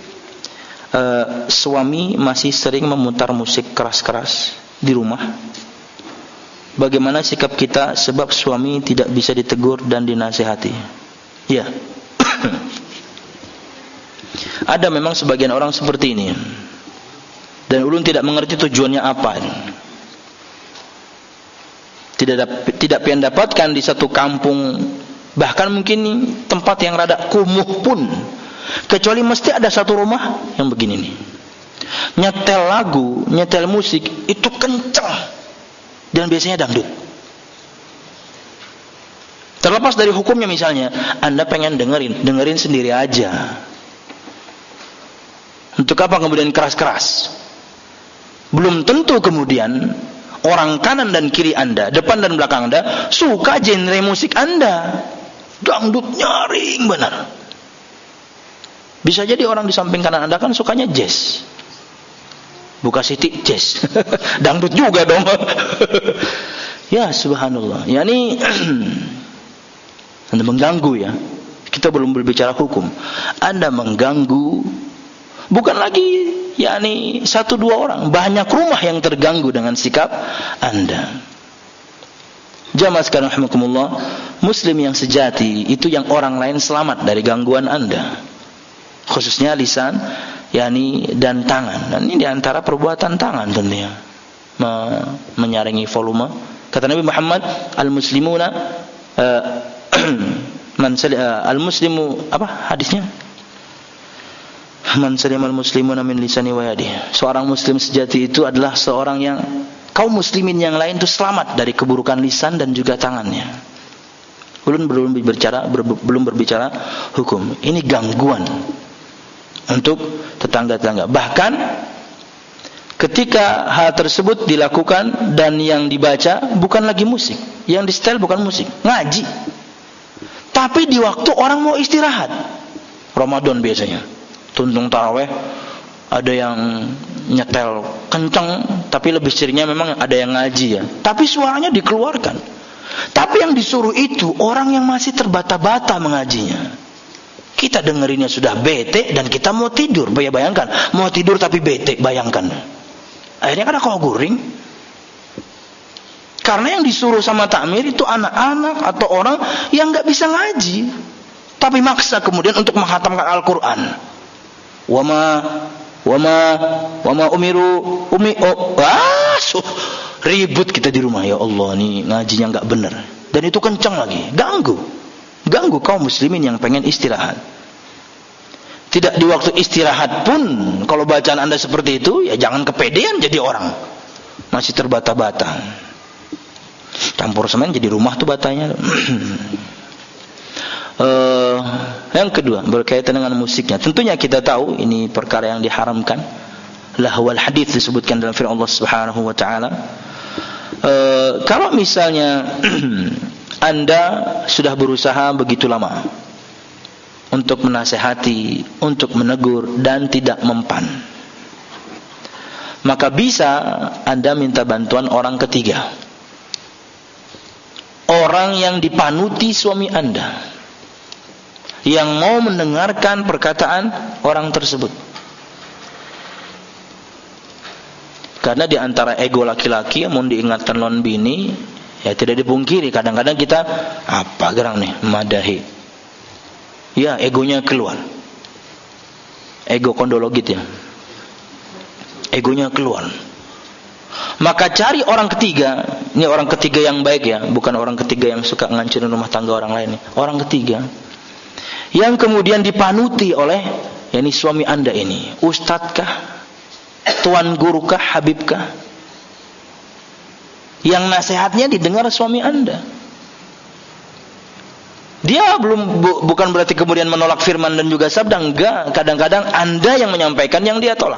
suami masih sering memutar musik keras-keras di rumah. Bagaimana sikap kita sebab suami tidak bisa ditegur dan dinasihati? Ya. Ada memang sebagian orang seperti ini. Dan ulun tidak mengerti tujuannya apa. Tidak pengen dapatkan di satu kampung, bahkan mungkin tempat yang rada kumuh pun, kecuali mesti ada satu rumah yang begini nih. Nyetel lagu, nyetel musik itu kencang. Dan biasanya dangdut. Terlepas dari hukumnya, misalnya Anda pengen dengerin sendiri aja. Untuk apa kemudian keras-keras? Belum tentu kemudian orang kanan dan kiri Anda, depan dan belakang Anda suka genre musik Anda. Dangdut nyaring benar. Bisa jadi orang di samping kanan Anda kan sukanya jazz. Buka Siti jazz. Dangdut juga dong. Ya subhanallah. Anda mengganggu ya. Kita belum berbicara hukum. Anda mengganggu, bukan lagi satu dua orang, banyak rumah yang terganggu dengan sikap Anda. Jamaah sekalian rahimakumullah, muslim yang sejati itu yang orang lain selamat dari gangguan Anda. Khususnya lisan dan tangan. Dan ini diantara perbuatan tangan tentunya, menyaringi volume. Kata Nabi Muhammad, al-muslimuna al-muslimu, apa hadisnya? Man salimal muslimuna min lisani wa yadihi. Seorang muslim sejati itu adalah seorang yang kaum muslimin yang lain itu selamat dari keburukan lisan dan juga tangannya. Belum berbicara hukum. Ini gangguan untuk tetangga-tetangga. Bahkan ketika hal tersebut dilakukan dan yang dibaca bukan lagi musik, yang di setel bukan musik, ngaji. Tapi di waktu orang mau istirahat, Ramadan biasanya, tuntung taraweh, ada yang nyetel kencang, tapi lebih seringnya memang ada yang ngaji ya. Tapi suaranya dikeluarkan. Tapi yang disuruh itu orang yang masih terbata-bata mengajinya. Kita dengerinnya sudah bete dan kita mau tidur. Bayangkan, mau tidur tapi bete, bayangkan. Akhirnya kan kau guring. Karena yang disuruh sama takmir itu anak-anak atau orang yang nggak bisa ngaji, tapi maksa kemudian untuk menghatamkan Al-Quran. Wama umiru ribut kita di rumah. Ya Allah, nih ngajinya nggak benar. Dan itu kencang lagi, ganggu kaum muslimin yang pengen istirahat. Tidak di waktu istirahat pun, kalau bacaan Anda seperti itu, ya jangan kepedean jadi orang. Masih terbata-bata. Campur semen jadi rumah tuh batanya. Yang kedua, berkaitan dengan musiknya. Tentunya kita tahu ini perkara yang diharamkan. Lahwal hadits disebutkan dalam firman Allah Subhanahu wa taala. Kalau misalnya Anda sudah berusaha begitu lama untuk menasehati, untuk menegur dan tidak mempan, maka bisa Anda minta bantuan orang ketiga. Orang yang dipanuti suami Anda, yang mau mendengarkan perkataan orang tersebut. Karena di antara ego laki-laki yang mau diingatkan lawan bini, ya tidak dipungkiri kadang-kadang kita apa gerang nih madahi. Ya, egonya keluar. Ego kondologit ya. Egonya keluar. Maka cari orang ketiga. Ini orang ketiga yang baik ya, bukan orang ketiga yang suka ngancurin rumah tangga orang lain. Orang ketiga yang kemudian dipanuti oleh ini suami Anda ini. Ustadzkah, tuan gurukah, habibkah, yang nasihatnya didengar suami Anda. Dia bukan berarti kemudian menolak firman dan juga sabda, enggak. Kadang-kadang Anda yang menyampaikan yang dia tolak.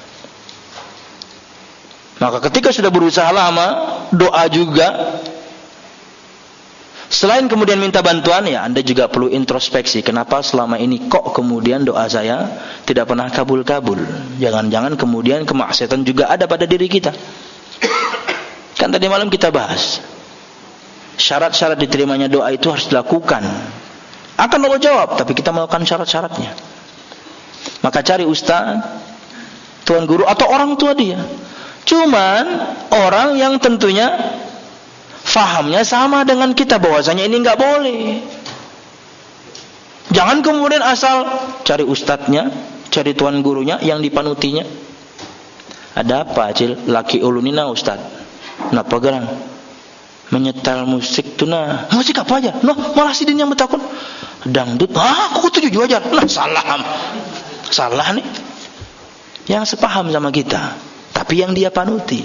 Maka ketika sudah berusaha lama, doa juga, selain kemudian minta bantuan, ya Anda juga perlu introspeksi. Kenapa selama ini kok kemudian doa saya tidak pernah kabul-kabul? Jangan-jangan kemudian kemaksiatan juga ada pada diri kita. Kan tadi malam kita bahas, syarat-syarat diterimanya doa itu harus dilakukan. Akan Allah jawab, tapi kita melakukan syarat-syaratnya. Maka cari ustaz, tuan guru atau orang tua dia. Cuman orang yang tentunya fahamnya sama dengan kita bahwasanya ini enggak boleh. Jangan kemudian asal cari ustadznya, cari tuan gurunya yang dipanutinya. Ada apa, Cil? Laki ulunina ustaz. Napa gerang? Menyetel musik tuh nah. Musik apa aja? Noh, malah sidin yang betakun. Dangdut. Aku tujuh aja. Nah, salah nih. Yang sepaham sama kita, tapi yang dia panuti.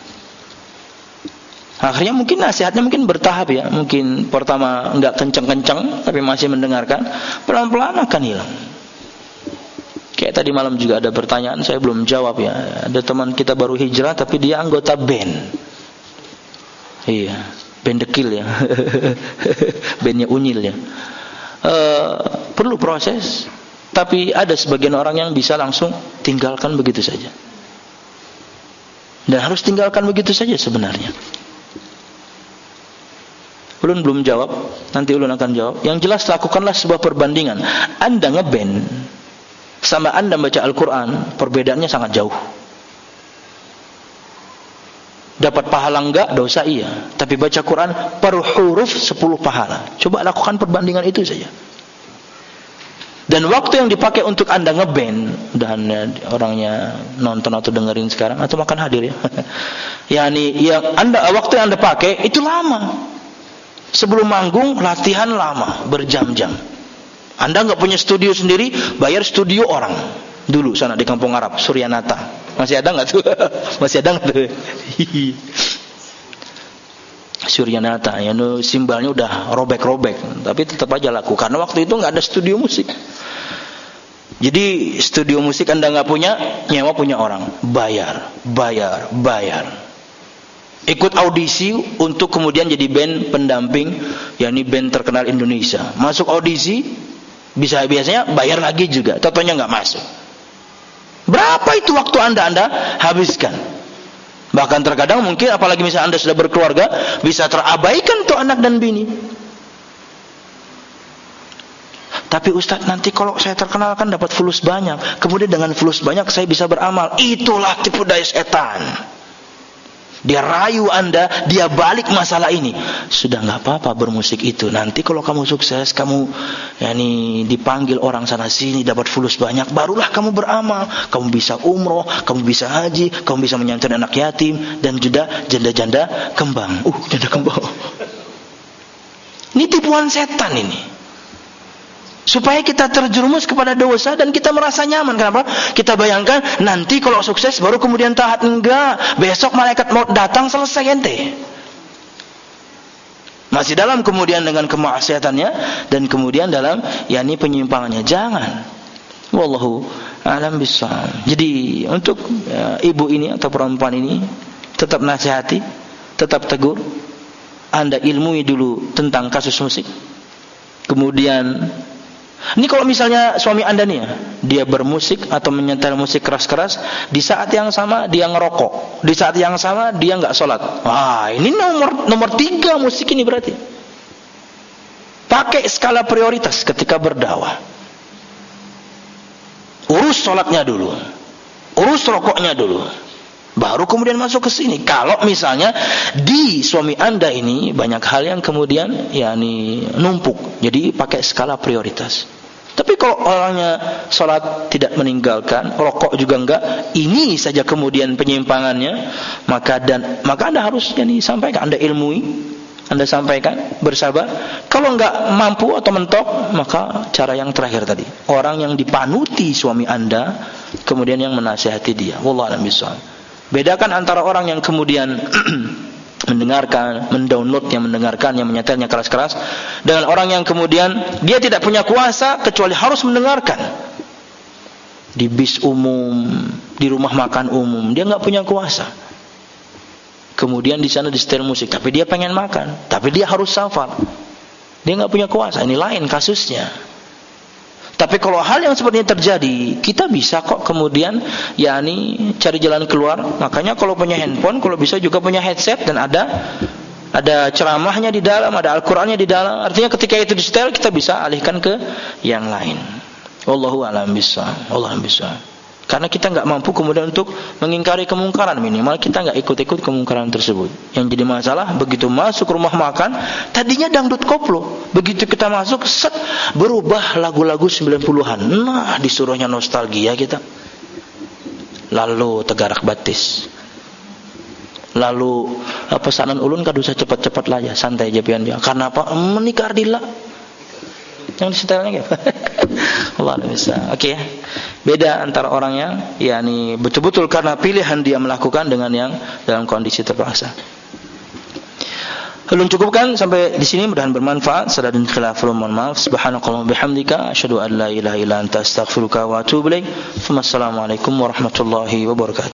Akhirnya mungkin nasihatnya mungkin bertahap ya. Mungkin pertama enggak kencang-kencang tapi masih mendengarkan, pelan-pelan akan hilang. Kayak tadi malam juga ada pertanyaan saya belum jawab ya. Ada teman kita baru hijrah tapi dia anggota band. Iya, band dekil ya. Bandnya unyil ya. Perlu proses. Tapi ada sebagian orang yang bisa langsung tinggalkan begitu saja. Dan harus tinggalkan begitu saja sebenarnya. Ulun belum jawab, nanti ulun akan jawab. Yang jelas lakukanlah sebuah perbandingan. Anda ngeband sama Anda baca Al-Quran, perbedaannya sangat jauh. Dapat pahala enggak? Dosa iya. Tapi baca Quran per huruf 10 pahala. Coba lakukan perbandingan itu saja. Dan waktu yang dipakai untuk Anda ngeband, dan orangnya nonton atau dengerin sekarang atau makan hadir ya. Yani yang waktu yang Anda pakai itu lama. Sebelum manggung latihan lama, berjam-jam. Anda enggak punya studio sendiri, bayar studio orang. Dulu sana di Kampung Arab, Suryanata. Masih ada enggak tuh? Masih ada enggak tuh? Suryanata, ya simbalnya udah robek-robek, tapi tetap aja laku karena waktu itu enggak ada studio musik. Jadi studio musik Anda enggak punya, nyewa punya orang, bayar. Ikut audisi untuk kemudian jadi band pendamping, yakni band terkenal Indonesia. Masuk audisi, biasanya bayar lagi juga, totonya enggak masuk. Berapa itu waktu Anda habiskan? Bahkan terkadang mungkin apalagi misalnya Anda sudah berkeluarga, bisa terabaikan tuh anak dan bini. Tapi Ustaz, nanti kalau saya terkenal kan dapat fulus banyak. Kemudian dengan fulus banyak saya bisa beramal. Itulah tipu daya setan. Dia rayu Anda, dia balik masalah ini. Sudah enggak apa-apa bermusik itu. Nanti kalau kamu sukses, kamu dipanggil orang sana sini, dapat fulus banyak, barulah kamu beramal. Kamu bisa umroh, kamu bisa haji, kamu bisa menyantuni anak yatim dan juga janda-janda kembang. Janda kembang. Ini tipuan setan ini. Supaya kita terjerumus kepada dosa dan kita merasa nyaman. Kenapa? Kita bayangkan nanti kalau sukses baru kemudian taat. Enggak. Besok malaikat maut datang, selesai ente. Masih dalam kemudian dengan kemaksiatannya dan kemudian dalam penyimpangannya. Jangan. Wallahu a'lam bishawab. Jadi untuk ibu ini atau perempuan ini tetap nasihati, tetap tegur. Anda ilmui dulu tentang kasus musik. Kemudian ini kalau misalnya suami Anda nih dia bermusik atau menyetel musik keras-keras, di saat yang sama dia ngerokok, di saat yang sama dia nggak sholat. Ini nomor 3 musik ini berarti. Pakai skala prioritas ketika berdakwah. Urus sholatnya dulu, urus rokoknya dulu, baru kemudian masuk ke sini. Kalau misalnya di suami Anda ini banyak hal yang kemudian numpuk, jadi pakai skala prioritas. Tapi kalau orangnya sholat tidak meninggalkan, rokok juga enggak, ini saja kemudian penyimpangannya, maka Anda harus sampaikan, Anda ilmui, Anda sampaikan, bersabar. Kalau enggak mampu atau mentok, maka cara yang terakhir tadi, orang yang dipanuti suami Anda, kemudian yang menasihati dia. Wallahu a'lam bishawab. Bedakan antara orang yang kemudian mendengarkan, mendownload yang mendengarkan, yang menyetelnya keras-keras, dengan orang yang kemudian dia tidak punya kuasa kecuali harus mendengarkan. Di bis umum, di rumah makan umum, dia nggak punya kuasa. Kemudian di sana disetel musik, tapi dia pengen makan, tapi dia harus hafal. Dia nggak punya kuasa. Ini lain kasusnya. Tapi kalau hal yang seperti ini terjadi, kita bisa kok kemudian cari jalan keluar. Makanya kalau punya handphone, kalau bisa juga punya headset dan ada ceramahnya di dalam, ada Al-Qur'annya di dalam. Artinya ketika itu di setel, kita bisa alihkan ke yang lain. Wallahu a'lam bishawab. Wallahu a'lam bishawab. Karena kita enggak mampu kemudian untuk mengingkari kemungkaran, minimal kita enggak ikut-ikut kemungkaran tersebut. Yang jadi masalah begitu masuk rumah makan, tadinya dangdut koplo, begitu kita masuk berubah lagu-lagu 90-an. Nah, disuruhnya nostalgia kita. Lalu tegarak batis. Lalu pesanan ulun kadu usah cepat-cepat lah ya, santai aja pian dia. Karena apa? Menikah dila. Yang disetelnya gitu. Allah bisa. Oke. Beda antara orang yang betul-betul karena pilihan dia melakukan dengan yang dalam kondisi terpaksa. Belum cukupkan sampai di sini, mudah-mudahan bermanfaat. Sadadun khilaful, mohon maaf. Subhanakallahumma bihamdika asyhadu an la ilaha illa anta astaghfiruka wa atubu ilaik. Wassalamualaikum warahmatullahi wabarakatuh.